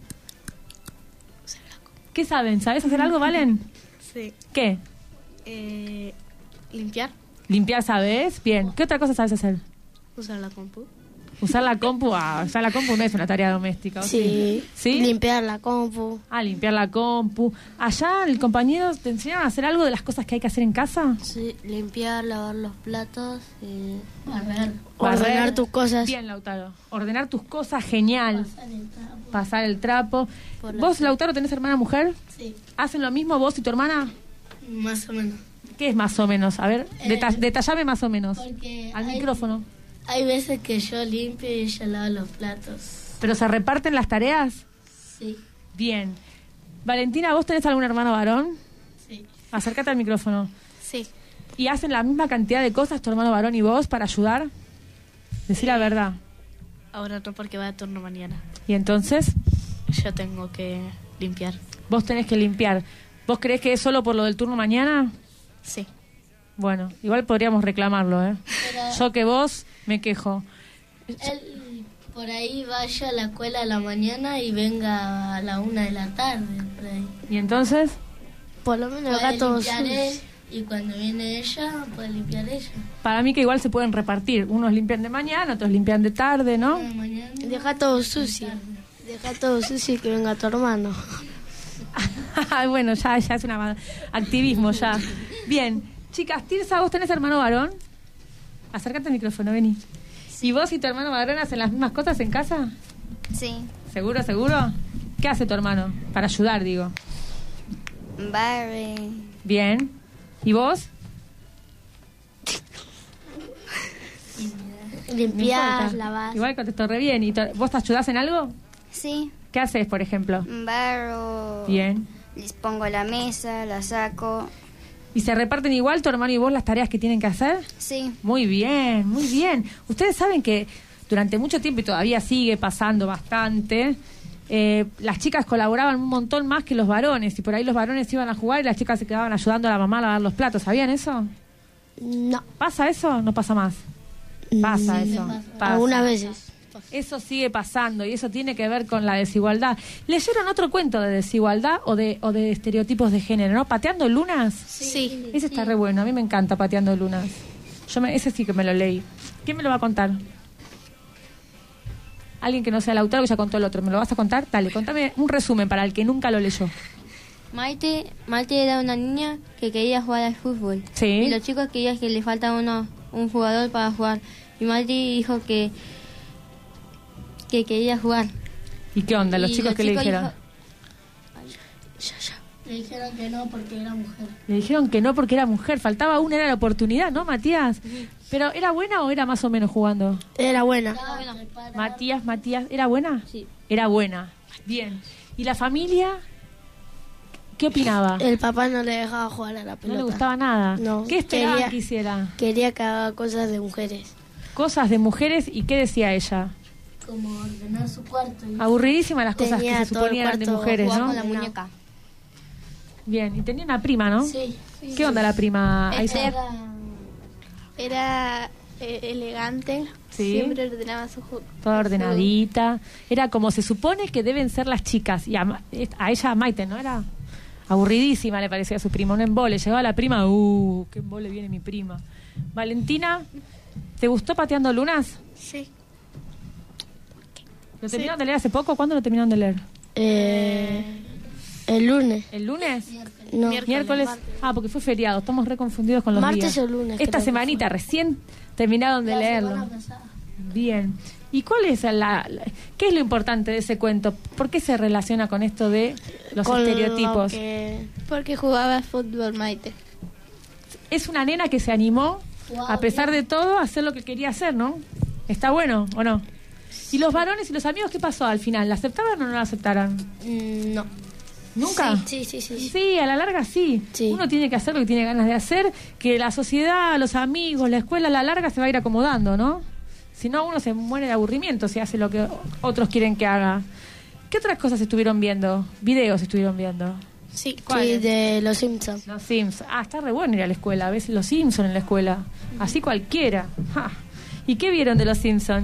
¿Qué saben? ¿Sabés hacer algo, Valen? Sí. ¿Qué? Eh, limpiar. ¿Limpiar sabés? Bien. ¿Qué otra cosa sabes hacer? Usar la compu. Usar la compu. Ah, usar la compu no es una tarea doméstica. ¿o Sí. ¿Sí? Limpiar la compu. Ah, limpiar la compu. ¿Allá el compañero te enseñaron a hacer algo de las cosas que hay que hacer en casa? Sí. Limpiar, lavar los platos y... Barrer. Ordenar tus cosas. Bien, Lautaro. Ordenar tus cosas, genial. Pasar el trapo. Por la- ¿Vos, Lautaro, tenés hermana mujer? Sí. ¿Hacen lo mismo vos y tu hermana? Más o menos. ¿Qué es más o menos? A ver, Eh, deta- detallame más o menos. Porque Al hay- micrófono. Hay veces que yo limpio y ella lava los platos. ¿Pero se reparten las tareas? Sí. Bien. Valentina, ¿vos tenés algún hermano varón? Sí. Acércate al micrófono. Sí. ¿Y hacen la misma cantidad de cosas tu hermano varón y vos para ayudar? Decí la verdad. Ahora no porque va a turno mañana. ¿Y entonces? Yo tengo que limpiar. Vos tenés que limpiar. ¿Vos creés que es solo por lo del turno mañana? Sí. Bueno, igual podríamos reclamarlo, ¿eh? Pero- Yo que vos me quejo. Él por ahí vaya a la escuela a la mañana y venga a la una de la tarde. Por ahí. ¿Y entonces? Por lo menos el gato limpiar sucio. él y cuando viene ella, puede limpiar ella. Para mí que igual se pueden repartir. Unos limpian de mañana, otros limpian de tarde, ¿no? De mañana. Deja todo sucio. Deja todo sucio y que venga tu hermano. Bueno, ya, ya es un activismo ya. Bien, chicas, Tirsa, ¿vos tenés hermano varón? Acércate al micrófono, vení. ¿Y vos y tu hermano varón hacen las mismas cosas en casa? Sí. ¿Seguro, seguro? ¿Qué hace tu hermano? Para ayudar, digo. Barre. Bien. ¿Y vos? Limpiar, No lavar. Igual contestó re bien. ¿Y to- vos te ayudás en algo? Sí, ¿Qué haces, por ejemplo? barro. Bien. Les pongo la mesa, la saco. ¿Y se reparten igual tu hermano y vos las tareas que tienen que hacer? Sí. Muy bien, muy bien. Ustedes saben que durante mucho tiempo, y todavía sigue pasando bastante, eh, las chicas colaboraban un montón más que los varones. Y por ahí los varones iban a jugar y las chicas se quedaban ayudando a la mamá a lavar los platos. ¿Sabían eso? No. ¿Pasa eso? No pasa más. Pasa eso. Pasa. Algunas veces. Eso sigue pasando y eso tiene que ver con la desigualdad. ¿Leyeron otro cuento de desigualdad o de, o de estereotipos de género, no? ¿Pateando lunas? Sí. Ese está re bueno, a mí me encanta Pateando lunas. Yo me, ese sí que me lo leí. ¿Quién me lo va a contar? Alguien que no sea el autor, que ya contó el otro. ¿Me lo vas a contar? Dale, contame un resumen para el que nunca lo leyó. Maite, Maite era una niña que quería jugar al fútbol. Sí. Y los chicos querían que le faltaba uno, un jugador para jugar. Y Maite dijo que que quería jugar. ¿Y qué onda? ¿Los Y chicos los qué le chicos dijeron? Le dijeron que no porque era mujer. Le dijeron que no porque era mujer. Faltaba una, era la oportunidad, ¿no, Matías? ¿Pero era buena o era más o menos jugando? Era buena. Matías, Matías, ¿era buena? Sí. Era buena. Bien. ¿Y la familia? ¿Qué opinaba? El papá no le dejaba jugar a la pelota. No le gustaba nada. No. ¿Qué esperaban Quería- que hiciera? Quería que haga cosas de mujeres. Cosas de mujeres, ¿y qué decía ella? Como ordenar su cuarto. Aburridísimas las cosas Tenía que se todo el suponían eran de cuarto mujeres, jugado ¿no? con la muñeca. Bien, y tenía una prima, ¿no? Sí. ¿Qué onda la prima? Aisha? Era, era eh, elegante, Sí. siempre ordenaba su ju- Toda ordenadita. Era como se supone que deben ser las chicas. Y a, Ma- a ella, a Maite, ¿no? Era aburridísima, le parecía a su prima. Un embole. Llegaba la prima, ¡uh! ¡Qué embole viene mi prima! Valentina, ¿te gustó Pateando lunas? Sí. ¿Lo terminaron de leer hace poco? ¿Cuándo lo terminaron de leer? Eh, el lunes. ¿El lunes? No. Miércoles. Ah, porque fue feriado. Estamos reconfundidos con los Martes días. o lunes, Esta creo que semanita recién terminaron de leerlo. Bien. ¿Y cuál es la, la- qué es lo importante de ese cuento? ¿Por qué se relaciona con esto de los Con lo estereotipos? que- Porque jugaba fútbol Maite. Es una nena que se animó, a pesar de todo, a hacer lo que quería hacer, ¿no? ¿Está bueno o no? ¿Y los varones y los amigos qué pasó al final? ¿La aceptaron o no la aceptaron? Mm, no. ¿Nunca? Sí, sí, sí. sí. Sí, a la larga sí. Uno tiene que hacer lo que tiene ganas de hacer, que la sociedad, los amigos, la escuela a la larga se va a ir acomodando, ¿no? Si no, uno se muere de aburrimiento si hace lo que otros quieren que haga. ¿Qué otras cosas estuvieron viendo? Videos estuvieron viendo. Sí, ¿Cuáles? sí, de los Simpsons. Los Sims. Ah, está re bueno ir a la escuela. A veces los Simpsons en la escuela. Así cualquiera. Ja. ¿Y qué vieron de los Simpsons?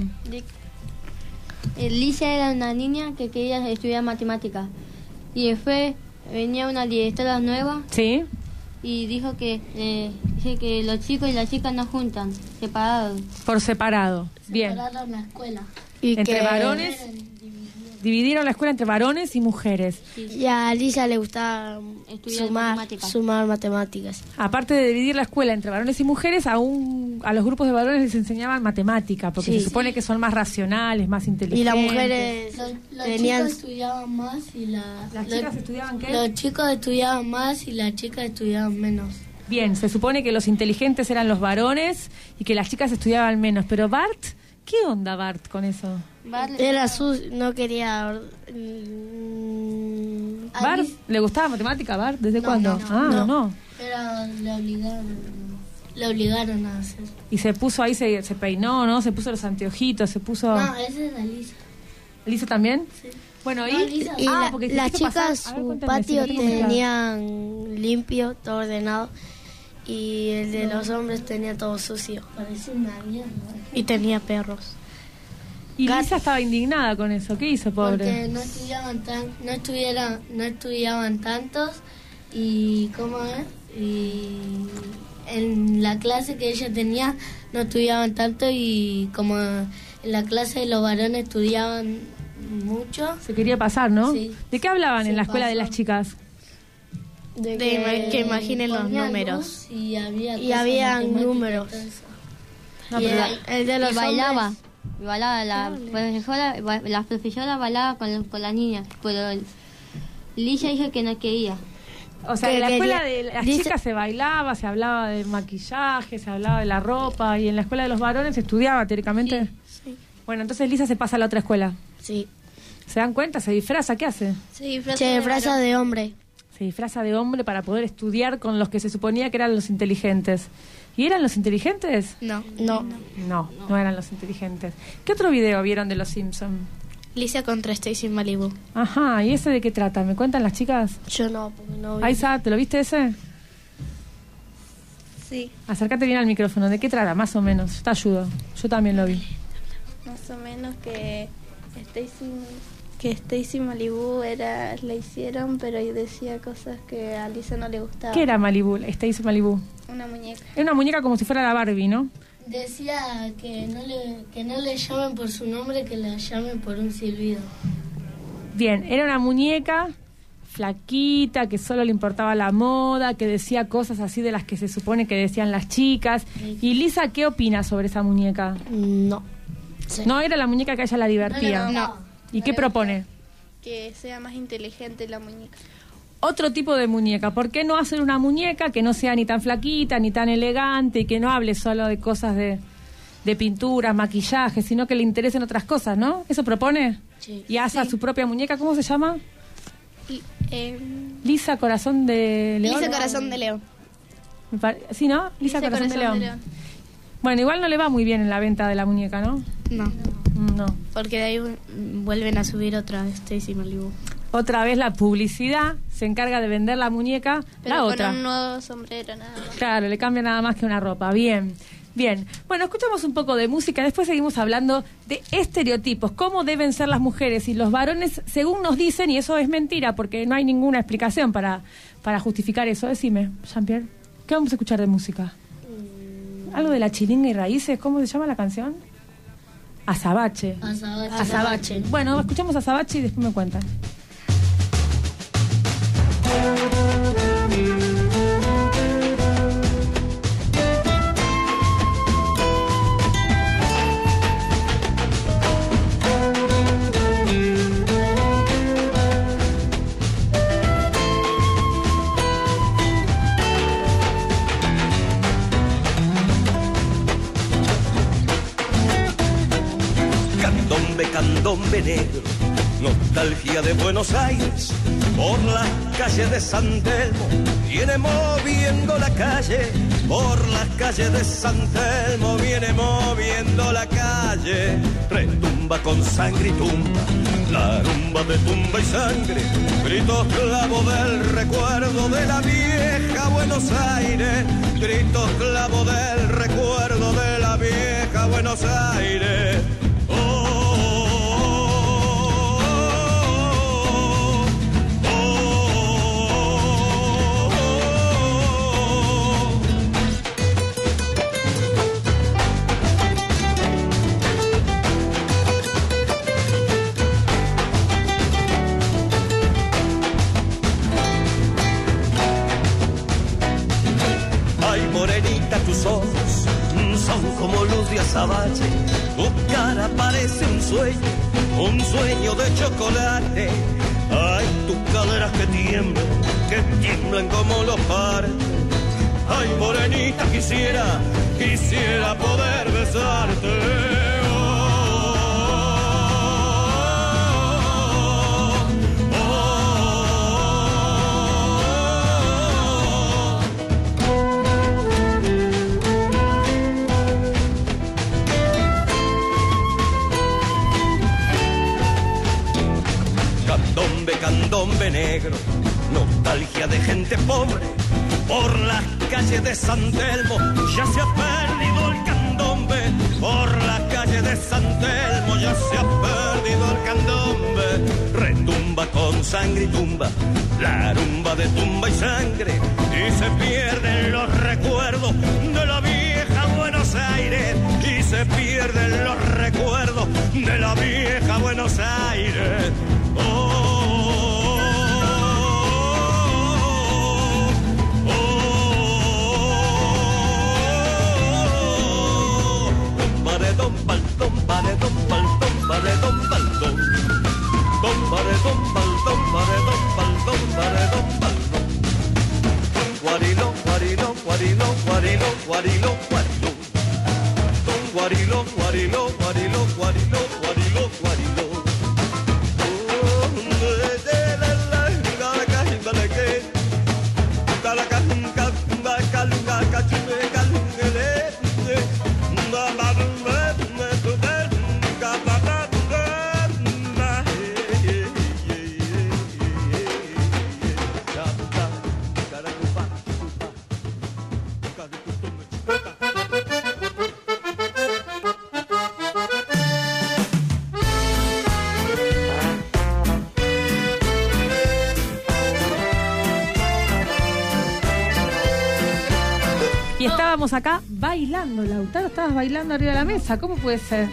Alicia era una niña que quería estudiar matemáticas. Y después venía una directora nueva Sí. y dijo que eh, dice que los chicos y las chicas no juntan, separados. Por separado. Bien. Separaron la escuela. Entre varones. Dividieron la escuela entre varones y mujeres. Y a Alicia le gustaba Estudiar sumar, matemáticas. sumar matemáticas. Aparte de dividir la escuela entre varones y mujeres, aún a los grupos de varones les enseñaban matemática, porque Sí. se supone que son más racionales, más inteligentes. Y las mujeres Los tenían... chicos estudiaban más y la, ¿Las los- chicas estudiaban qué? Los chicos estudiaban más y las chicas estudiaban menos. Bien, se supone que los inteligentes eran los varones y que las chicas estudiaban menos. Pero Bart, ¿qué onda Bart con eso? Era su... no quería... or- mm, ¿Bart? ¿Le gustaba matemática a Bart? ¿Desde No, cuándo? no, no, ah, no. no. Pero le obligaron, le obligaron a hacer. Y se puso ahí, se, se peinó, ¿no? Se puso los anteojitos, se puso... No, esa es Lisa. ¿Lisa también? Sí. Bueno, No, y... Lisa. Y Ah, la- porque las dijiste pasar- chicas a ver, su cuéntame, patio si lo tengo claro. tenían limpio, todo ordenado, y el de los hombres tenía todo sucio. Parecía una mierda. Y tenía perros. Y Lisa estaba indignada con eso. ¿Qué hizo, pobre? Porque no estudiaban tan, no estuvieran, no estudiaban tantos y cómo es y en la clase que ella tenía no estudiaban tanto y como en la clase de los varones estudiaban mucho. Se quería pasar, ¿no? Sí. ¿De qué hablaban Se en la escuela de pasó. las chicas? De ima- que imaginen los ponían números. luz Y había, Y cosas habían matemáticas y números. todo eso. No, Y pero el, el de los y bailaba. hombres- Y bailaba la profesora, ba- la profesora bailaba con, con la niña, pero Alicia dijo que no quería. O sea, Que en la escuela quería- de las dice- chicas se bailaba, se hablaba de maquillaje, se hablaba de la ropa, y en la escuela de los varones se estudiaba teóricamente. Sí. Bueno, entonces Lisa se pasa a la otra escuela. Sí. ¿Se dan cuenta? ¿Se disfraza? ¿Qué hace? Se disfraza, Se disfraza de, de hombre. Se disfraza de hombre para poder estudiar con los que se suponía que eran los inteligentes. ¿Y eran los inteligentes? No. No. No, no eran los inteligentes. ¿Qué otro video vieron de Los Simpsons? Lisa contra Stacy Malibu. Ajá, ¿y ese de qué trata? ¿Me cuentan las chicas? Yo no, porque no vi. Aiza, ¿te lo viste ese? Sí, Acércate bien al micrófono. ¿De qué trata? Más o menos. Yo te ayudo. Yo también lo vi. más o menos que Stacy que Stacy Malibu era le hicieron, pero decía cosas que a Lisa no le gustaban. ¿Qué era Malibu? Stacy Malibu. Una muñeca. Era una muñeca como si fuera la Barbie, ¿no? Decía que no le que no le llamen por su nombre, que la llamen por un silbido. Bien, era una muñeca flaquita, que solo le importaba la moda, que decía cosas así de las que se supone que decían las chicas. Y Lisa, ¿qué opina sobre esa muñeca? No. No era la muñeca que a ella la divertía. No, no, no. ¿Y qué propone? Que sea más inteligente la muñeca. Otro tipo de muñeca. ¿Por qué no hacer una muñeca que no sea ni tan flaquita, ni tan elegante, y que no hable solo de cosas de, de pintura, maquillaje, sino que le interesen otras cosas, ¿no? ¿Eso propone? Sí. Y hace Sí. su propia muñeca. ¿Cómo se llama? Y, eh, Lisa Corazón de León. Lisa Corazón de León. Me pare- ¿Sí, no? Lisa, Corazón, de, León. Bueno, igual no le va muy bien en la venta de la muñeca, ¿no? No. No. Porque de ahí mm, vuelven a subir otra Stacy Malibu. Otra vez la publicidad se encarga de vender la muñeca, pero la con otra. un nuevo sombrero nada más. Claro, le cambia nada más que una ropa. Bien, bien. Bueno, escuchamos un poco de música, después seguimos hablando de estereotipos, cómo deben ser las mujeres y los varones según nos dicen, y eso es mentira porque no hay ninguna explicación para, para justificar eso. Decime, Jean-Pierre, ¿qué vamos a escuchar de música? Algo de la chilinga y raíces, ¿cómo se llama la canción? Azabache. Azabache. Azabache. Bueno, escuchamos Azabache y después me cuentan. Candombe, candombe negro, nostalgia de Buenos Aires, por las calles de San Telmo, viene moviendo la calle, por las calles de San Telmo, viene moviendo la calle, retumba con sangre y tumba, la rumba de tumba y sangre, gritos clavos del recuerdo de la vieja Buenos Aires, gritos clavos del recuerdo de la vieja Buenos Aires. Morenita, tus ojos son como luz de azabache, tu cara parece un sueño, un sueño de chocolate. Ay, tus caderas que tiemblan, que tiemblan como los pares. Ay, morenita, quisiera, quisiera poder besarte. Candombe, candombe negro, nostalgia de gente pobre, por las calles de San Telmo, ya se ha perdido el candombe, por las calles de San Telmo, ya se ha perdido el candombe, retumba con sangre y tumba, la rumba de tumba y sangre, y se pierden los recuerdos de la vieja Buenos Aires, y se pierden los recuerdos de la vieja Buenos Aires. Paredón, paldón, paredón, paldón, paredón, paldón. Don paredón, paldón, paredón, paldón, paredón, paldón. guarilo, guarilo, guarilo, guarilo, guarilo, guarilo. Estábamos acá bailando, Lautaro, estabas bailando arriba de la mesa, ¿cómo puede ser?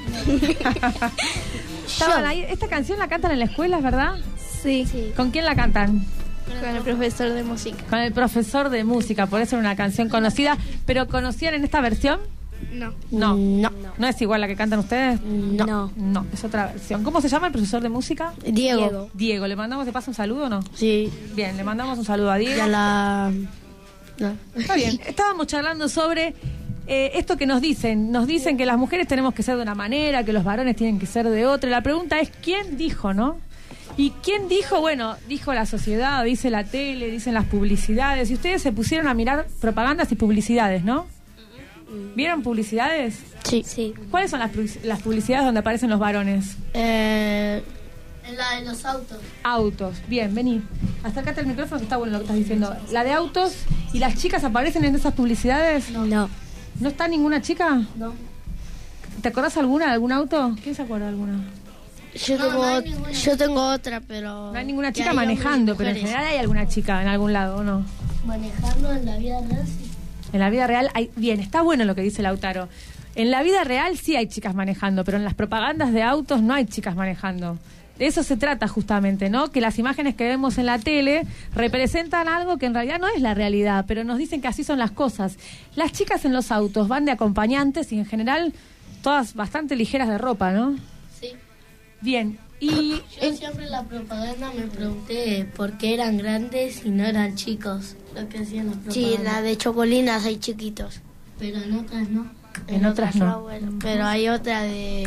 Estaban ahí, esta canción la cantan en la escuela, ¿verdad? Sí. sí. ¿Con quién la cantan? Con el profesor de música. Con el profesor de música, por eso era una canción conocida, pero ¿conocían en esta versión? No. No. No. ¿No es igual la que cantan ustedes? No. No, no es otra versión. ¿Cómo se llama el profesor de música? Diego. Diego, Diego. ¿Le mandamos de paso un saludo o no? Sí. Bien, le mandamos un saludo a Diego. Y a la... No. Está bien, estábamos charlando sobre eh, esto que nos dicen. Nos dicen que las mujeres tenemos que ser de una manera, que los varones tienen que ser de otra. La pregunta es, ¿quién dijo, no? ¿Y quién dijo? Bueno, dijo la sociedad, dice la tele, dicen las publicidades. Y ustedes se pusieron a mirar propagandas y publicidades, ¿no? ¿Vieron publicidades? Sí. sí. ¿Cuáles son las, las publicidades donde aparecen los varones? Eh... En la de los autos. Autos. Bien, vení. Acércate el micrófono que está bueno lo que estás diciendo. La de autos. ¿Y las chicas aparecen en esas publicidades? No. ¿No, ¿No está ninguna chica? No. ¿Te acordás alguna de algún auto? ¿Quién se acuerda de alguna? Yo, no, tengo, no hay yo tengo otra, pero... No hay ninguna chica manejando, pero en general hay alguna chica en algún lado, ¿o no? Manejando en la vida real, sí. En la vida real hay... Bien, está bueno lo que dice Lautaro. En la vida real sí hay chicas manejando, pero en las propagandas de autos no hay chicas manejando. De eso se trata justamente, ¿no? Que las imágenes que vemos en la tele representan algo que en realidad no es la realidad, pero nos dicen que así son las cosas. Las chicas en los autos van de acompañantes y en general todas bastante ligeras de ropa, ¿no? Sí. Bien. Y yo siempre en la propaganda me pregunté por qué eran grandes y no eran chicos lo que hacían las propagandas. Sí, en la de chocolinas hay chiquitos. Pero en otras no. En, en otras, otras no. Bueno, pero hay otra de...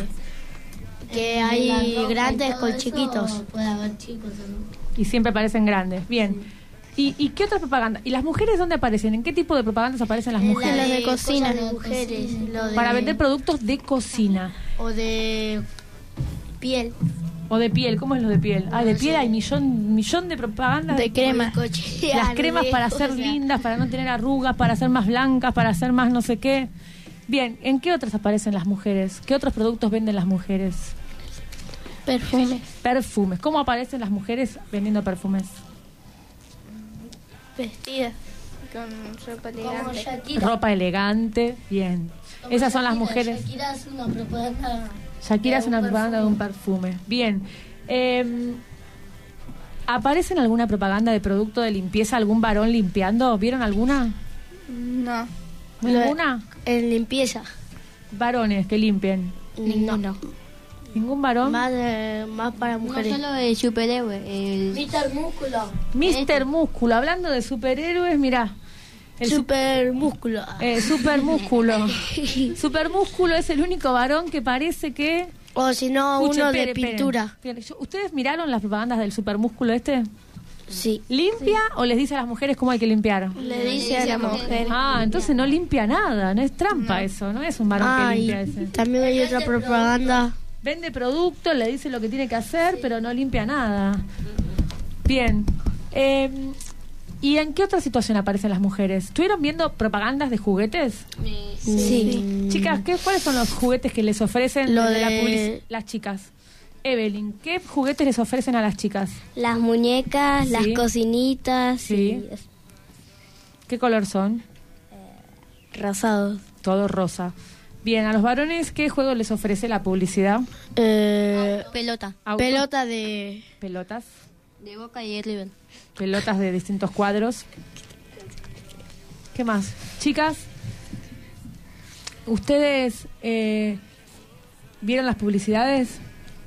que hay grandes con chiquitos. Puede haber chicos o no. Y siempre aparecen grandes. Bien. ¿Y, ¿Y qué otra propaganda? ¿Y las mujeres dónde aparecen? ¿En qué tipo de propagandas aparecen las mujeres? En las de cocina. De mujeres, lo de... Para vender productos de cocina. O de piel. O de piel. ¿Cómo es lo de piel? Ah, de piel hay millón, millón de propagandas. De crema. Las cremas para ser lindas, para no tener arrugas, para ser más blancas, para ser más no sé qué. Bien, ¿en qué otras aparecen las mujeres? ¿Qué otros productos venden las mujeres? Perfumes. Perfumes. ¿Cómo aparecen las mujeres vendiendo perfumes? Vestidas con ropa elegante. Ropa elegante, bien. Como Esas son Shakira, las mujeres. Shakira hace una propaganda. Shakira hace una propaganda de un perfume. Bien. Eh, ¿Aparece en alguna propaganda de producto de limpieza algún varón limpiando? ¿Vieron alguna? No. ¿Ninguna? En limpieza. Varones que limpien. Ninguno. ¿Ningún varón? Más, de, más para mujeres. No solo el superhéroe. El... Mister Músculo. Mister Músculo. Hablando de superhéroes, mirá. El super músculo. Eh, super músculo. Super músculo es el único varón que parece que... O si no, Escuche, uno espere, de pintura. espere. ¿Ustedes miraron las propagandas del super músculo este? Sí. ¿Limpia sí. o les dice a las mujeres cómo hay que limpiar? Le dice a la mujer. Ah, entonces no limpia nada. No es trampa no. eso. No es un varón ah, que limpia ese. También hay otra propaganda. Vende producto, le dice lo que tiene que hacer, sí. pero no limpia nada. Bien. Eh, ¿Y en qué otra situación aparecen las mujeres? ¿Estuvieron viendo propagandas de juguetes? Sí. sí. Chicas, ¿qué, ¿cuáles son los juguetes que les ofrecen lo de la public- las chicas? Evelyn, ¿qué juguetes les ofrecen a las chicas? Las muñecas, sí. las cocinitas. Sí. Y... ¿Qué color son? Eh, rosados. Todo rosa. Bien, ¿a los varones qué juego les ofrece la publicidad? Eh, pelota. ¿Auto? Pelota de... Pelotas. De Boca y River. Pelotas de distintos cuadros. ¿Qué más? Chicas, ¿ustedes eh, vieron las publicidades?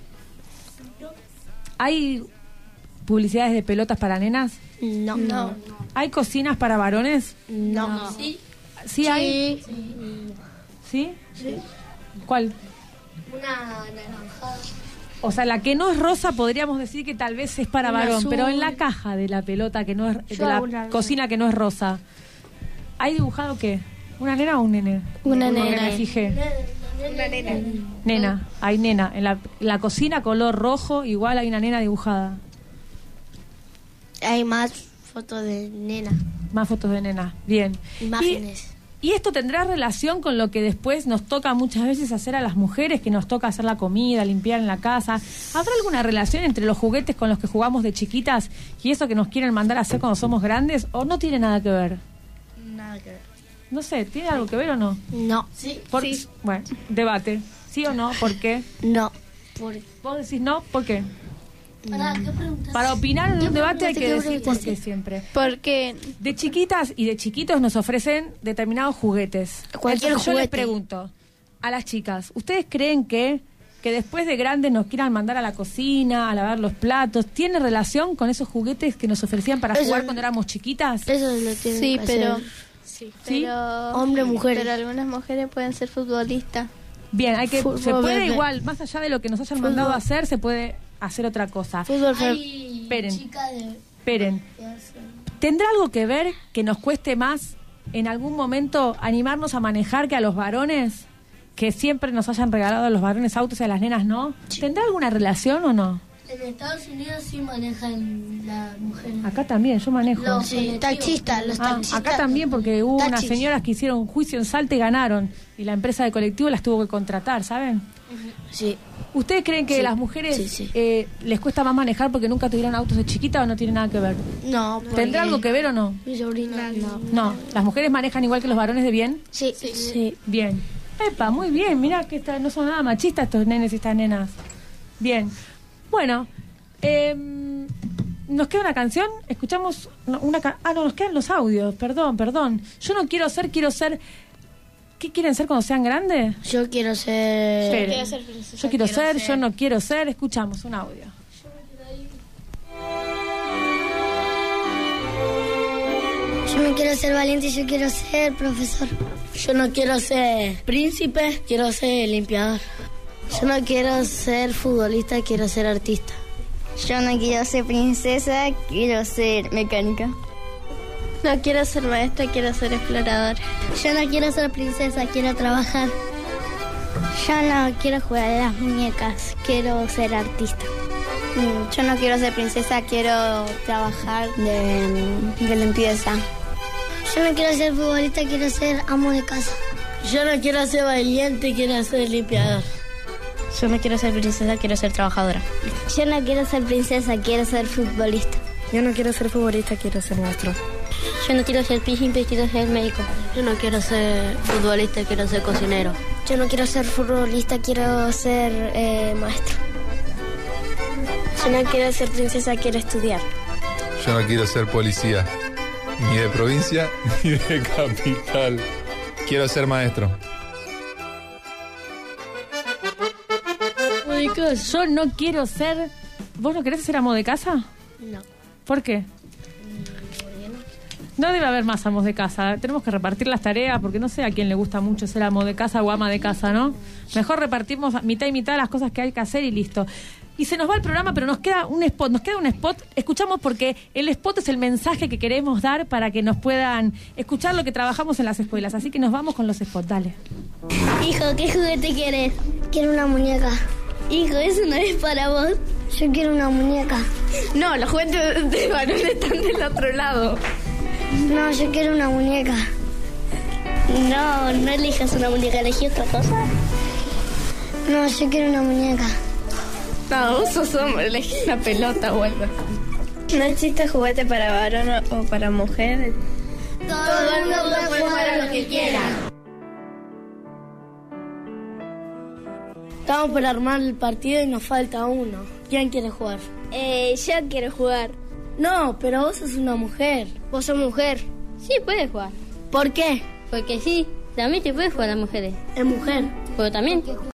¿Hay publicidades de pelotas para nenas? No. no. ¿Hay cocinas para varones? No. no. Sí. ¿Sí hay? Sí. ¿Sí? Sí. ¿Cuál? Una naranjada. O sea, la que no es rosa podríamos decir que tal vez es para Un varón, azul. pero en la caja de la pelota que no es, Yo de hago la una- cocina que no es rosa, ¿hay dibujado qué? ¿Una nena o un nene? Una Porque nena. me fijé. Una nena. Nena, hay nena. En la, la cocina color rojo, igual hay una nena dibujada. Hay más fotos de nena. Más fotos de nena. Bien. Imágenes. ¿Y, y esto tendrá relación con lo que después nos toca muchas veces hacer a las mujeres, que nos toca hacer la comida, limpiar en la casa? ¿Habrá alguna relación entre los juguetes con los que jugamos de chiquitas y eso que nos quieren mandar a hacer cuando somos grandes? ¿O no tiene nada que ver? Nada que ver. No sé, ¿tiene algo que ver o no? No. Sí. Por- Bueno, debate. ¿Sí o no? ¿Por qué? No. ¿Vos decís no? ¿Por qué? Pará, ¿qué preguntas? Para opinar en un debate hay que ¿Qué decir preguntas? por qué siempre. Porque De chiquitas y de chiquitos nos ofrecen determinados juguetes. Cualquier Entonces yo les juguete. pregunto a las chicas, ¿ustedes creen que, que después de grandes nos quieran mandar a la cocina, a lavar los platos, tiene relación con esos juguetes que nos ofrecían para Eso- jugar cuando éramos chiquitas? Eso lo tienen sí, que pero hacer. sí, ¿Sí? pero Hombre, mujer. Pero algunas mujeres pueden ser futbolistas. Bien, hay que Fútbol se puede verde. igual, más allá de lo que nos hayan Fútbol. mandado a hacer, se puede hacer otra cosa. Fútbol fe- Hay Esperen. chica de... Esperen. que hacen- ¿Tendrá algo que ver que nos cueste más en algún momento animarnos a manejar que a los varones? Que siempre nos hayan regalado a los varones autos y a las nenas no. ¿Tendrá alguna relación o no? En Estados Unidos sí manejan las mujeres. Acá también, yo manejo. Los Sí, colectivos. taxistas, los Ah, taxistas. acá también porque hubo unas Taxis. señoras que hicieron un juicio en Salta y ganaron. Y la empresa de colectivo las tuvo que contratar, ¿saben? Sí. ¿Ustedes creen que Sí, las mujeres sí, sí. eh, les cuesta más manejar porque nunca tuvieron autos de chiquita o no tiene nada que ver? No. ¿Tendrá algo que ver o no? Mi sobrina no. No. ¿Las mujeres manejan igual que los varones de bien? Sí. Sí. Bien. Epa, muy bien. Mirá que esta- no son nada machistas estos nenes y estas nenas. Bien. Bueno, eh, nos queda una canción. Escuchamos no, una ca- Ah, no, nos quedan los audios. Perdón, perdón. Yo no quiero ser, quiero ser... ¿Qué quieren ser cuando sean grandes? Yo quiero ser... Esperen. quiero ser princesa, Yo quiero, quiero ser, ser. yo no quiero ser. Escuchamos un audio. Yo no quiero ser valiente, yo quiero ser profesor. Yo no quiero ser príncipe, quiero ser limpiador. Yo no quiero ser futbolista, quiero ser artista. Yo no quiero ser princesa, quiero ser mecánica. No quiero ser maestra, quiero ser exploradora. Yo no quiero ser princesa, quiero trabajar. Yo no quiero jugar a las muñecas, quiero ser artista. Mm, Yo no quiero ser princesa, quiero trabajar de, de limpieza. Yo no quiero ser futbolista, quiero ser amo de casa. Yo no quiero ser valiente, quiero ser limpiador. Yo no quiero ser princesa, quiero ser trabajadora. Yo no quiero ser princesa, quiero ser futbolista. Yo no quiero ser futbolista, quiero ser maestro. Yo no quiero ser príncipe, quiero ser médico. Yo no quiero ser futbolista, quiero ser cocinero. Yo no quiero ser futbolista, quiero ser eh, maestro. Yo no quiero ser princesa, quiero estudiar. Yo no quiero ser policía, ni de provincia, ni de capital. Quiero ser maestro. Yo no quiero ser... ¿Vos no querés ser amo de casa? No. ¿Por qué? No debe haber más amos de casa. Tenemos que repartir las tareas porque no sé a quién le gusta mucho ser amo de casa o ama de casa, ¿no? Mejor repartimos a mitad y mitad las cosas que hay que hacer y listo. Y se nos va el programa, pero nos queda un spot. Nos queda un spot. Escuchamos porque el spot es el mensaje que queremos dar para que nos puedan escuchar lo que trabajamos en las escuelas. Así que nos vamos con los spots. Dale. Hijo, ¿qué juguete quieres? Quiero una muñeca. Hijo, eso no es para vos. Yo quiero una muñeca. No, los juguetes de varones están del otro lado. No, yo quiero una muñeca. No, no elijas una muñeca, elegí otra cosa. No, yo quiero una muñeca. No, vos sos hombre, elegí una pelota o algo. No existe juguete para varón o para mujer. Todo el mundo puede jugar a lo que quiera. Estamos por armar el partido y nos falta uno. ¿Quién quiere jugar? Eh, yo quiero jugar. No, pero vos sos una mujer. ¿Vos sos mujer? Sí, puedes jugar. ¿Por qué? Porque sí, también te puedes jugar a las mujeres. Es mujer. Pero también.